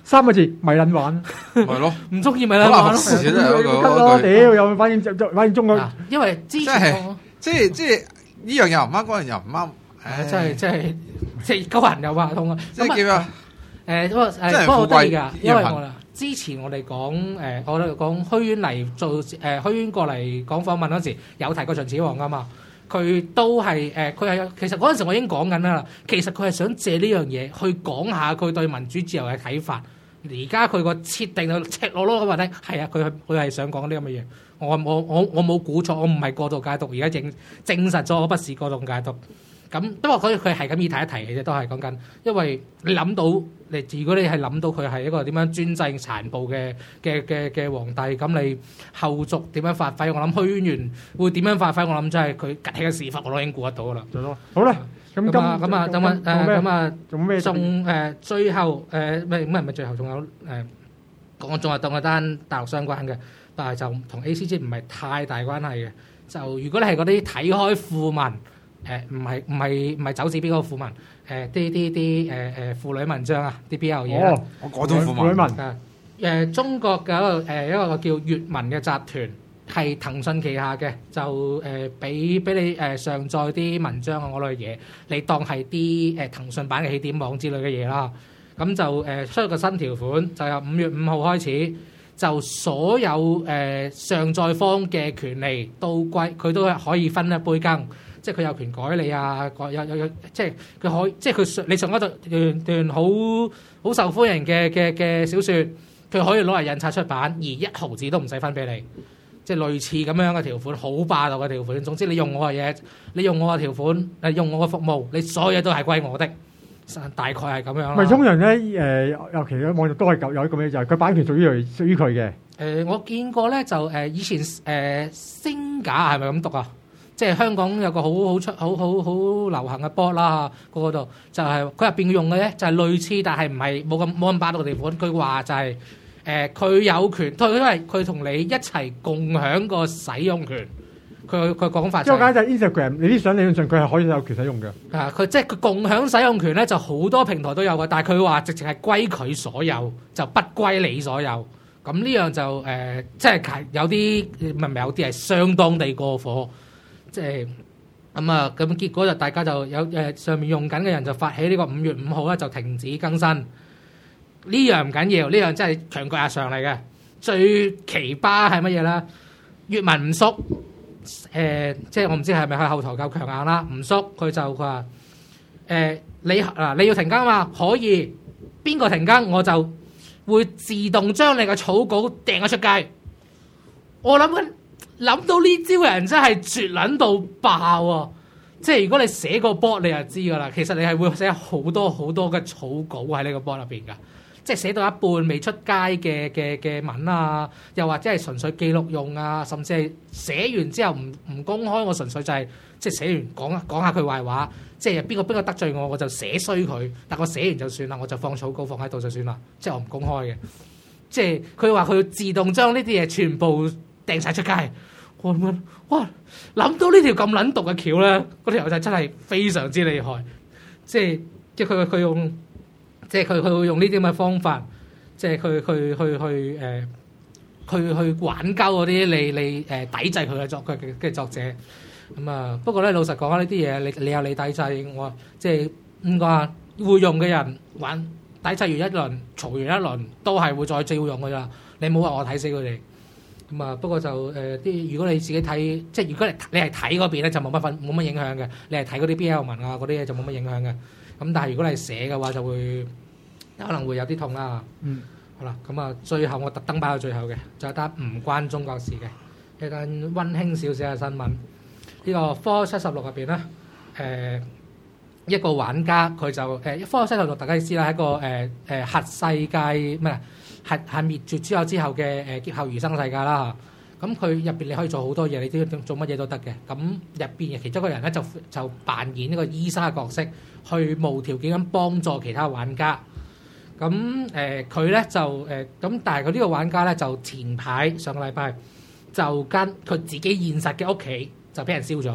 三個字咪撚玩， 係咯， 唔中意咪好難啦玩咯。 服侍真係嗰個得咯， 嗰句屌又反正就反正中國啊因為之即係前我即係即係呢樣又唔啱，嗰樣又唔啱，唉誒真係真係即係鳩人有話痛啊！ 即係叫啊， 誒不過誒真係不過好得意㗎， 富貴因為人民我啦，之前我哋講誒，我哋講虛淵嚟做誒虛淵過嚟講訪問嗰時，有提過秦始皇㗎嘛。佢都係誒，佢、係其實嗰陣時我已經講緊啦。其實佢係想借呢樣嘢去講下佢對民主自由嘅睇法。而家佢個設定到赤裸裸嘅話咧，係啊，佢係佢係想講呢咁嘅嘢。我我我我冇估錯，我唔係過度解讀，而家證證實咗我不是過度解讀。咁不過佢佢係咁意提一提嘅啫，都係講緊，因為你諗到你如果你係諗到佢係一個點樣專制殘暴嘅嘅嘅嘅皇帝，咁你後續點樣發揮？我諗虛淵玄會點樣發揮？我諗真係佢趌起嘅屎忽，我都已經估得到噶啦。 就咯，好啦，咁今咁啊咁啊咁啊誒咁啊， 仲咩？ 仲誒最後誒咩唔係唔係最後，仲有誒講仲係當一單大陸相關嘅，但係就同 A C G 唔係太大關係嘅。就如果你係嗰啲睇開富民。誒唔係唔係唔係走字邊嗰個富民，誒啲啲啲誒誒婦女文章啊，啲 B L 嘢啊， 哦， 我嗰種富民女民誒誒中國嘅一個誒一個叫閱文嘅集團，係騰訊旗下嘅，就誒俾俾你誒上載啲文章啊嗰類嘢，你當係啲誒騰訊版嘅起點網之類嘅嘢啦。咁就誒出咗個新條款，就由五月五號開始，就所有誒上載方嘅權利都歸佢，都係可以分一杯羹。即係佢有權改你啊，改有有有，即係佢可以，即係佢上你上一段段好好受歡迎嘅嘅嘅小説，佢可以攞嚟印刷出版，而一毫子都唔使分俾你，即係類似咁樣嘅條款，好霸道嘅條款。總之你用我嘅嘢，你用我嘅條款，誒用我嘅服務，你所有嘢都係歸我的，大概係咁樣啦。 咪通常咧誒，尤其咧網絡都係有有咁嘅，就係佢版權屬於佢屬於佢嘅。 誒、呃，我見過咧就誒、呃、以前誒、呃、星架係咪咁讀啊？即係香港有個好好出好好好流行嘅 bot 啦，嗰度就係佢入邊用嘅咧，就係類似，但係唔係冇咁冇咁霸道嘅條款。佢話就係誒佢有權，佢因為佢同你一齊共享個使用權。佢佢講法即係我簡就係 Instagram，你啲相理論上佢係可以有權使用嘅。 啊，佢即係佢共享使用權咧，就好多平台都有嘅，但係佢話直情係歸佢所有，就不歸你所有。咁呢樣就誒、呃，即係有啲唔係唔係有啲係相當地過火。即係咁啊，咁結果就大家就有誒上面用緊嘅人就發起呢個五月五號咧就停止更新。呢樣唔緊要，呢樣真係強國壓上嚟嘅。最奇葩係乜嘢咧？閱文唔縮，誒、呃、即係我唔知係咪佢後台夠強硬啦。唔縮佢就話誒你嗱你要停更嘛，可以邊個停更我就會自動將你嘅草稿掟咗出街。我諗緊。諗到呢招嘅人真係絕撚到爆啊！即係如果你寫個 blog 你就知㗎啦，其實你係會寫好多好多嘅草稿喺呢個 blog 入邊㗎。即係寫到一半未出街嘅嘅嘅文啊，又或者係純粹記錄用啊，甚至係寫完之後唔唔公開，我純粹就係、是、即係寫完講講下佢壞話，即係邊個邊個得罪我，我就寫衰佢。但我寫完就算啦，我就放草稿放喺度就算啦，即係我唔公開嘅。即係佢話佢要自動將呢啲嘢全部掟晒出街。我諗哇，諗到呢條咁撚毒嘅橋咧，嗰條友就真係非常之厲害。即係即係佢佢用，即係佢佢會用呢啲咁嘅方法，即係佢去去去誒，去去挽救嗰啲你你誒抵制佢嘅作嘅嘅作者。咁啊，不過咧老實講呢啲嘢你你有你抵制，我即係點講啊？會用嘅人玩抵制完一輪，嘈完一輪，都係會再照用㗎咋。你冇話我睇死佢哋。咁啊，不過就誒啲、呃，如果你自己睇，即係如果你你係睇嗰邊咧，就冇乜分冇乜影響嘅。你係睇嗰啲 B L 文啊嗰啲嘢就冇乜影響嘅。咁但係如果你係寫嘅話，就會可能會有啲痛啦。 嗯， 好啦，咁啊，最後我特登擺到最後嘅，就係單唔關中國事嘅一單温馨少少嘅新聞。呢、這個科七十六入邊咧，誒、呃、一個玩家佢就誒、呃、科七十六大家知啦，係一個誒誒、呃、核世界咩？係係滅絕之後之後嘅誒劫後餘生世界啦。咁佢入邊你可以做好多嘢，你都做乜嘢都得嘅。咁入邊其中一個人咧就就扮演呢個醫生嘅角色，去無條件咁幫助其他玩家。咁誒佢咧就誒咁、呃，但係佢呢個玩家咧就前排上個禮拜就跟佢自己現實嘅屋企就俾人燒咗，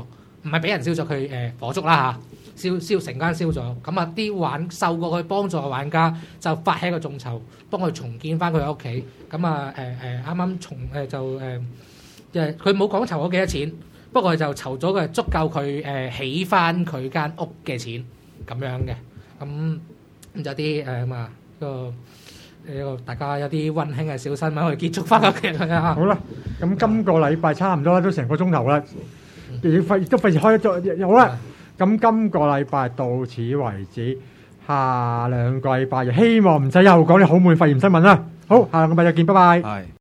唔係俾人燒咗，佢誒火燭啦嚇，燒燒成間燒咗。咁啊啲玩受過佢幫助嘅玩家就發起一個眾籌，幫佢重建翻佢嘅屋企。咁啊誒誒啱啱重誒就誒誒佢冇講籌咗幾多錢，不過就籌咗嘅足夠佢誒起翻佢間屋嘅錢咁樣嘅。咁咁有啲誒嘛個。呢個大家有啲溫馨嘅小新聞去結束翻個劇啊！ 好啦，咁今個禮拜差唔多啦，都成個鐘頭啦，亦要費都費事開咗。好啦，咁今個禮拜到此為止，下兩個禮拜希望唔使又講啲好悶肺炎新聞啦。好，下兩個禮拜再見，拜拜。 係。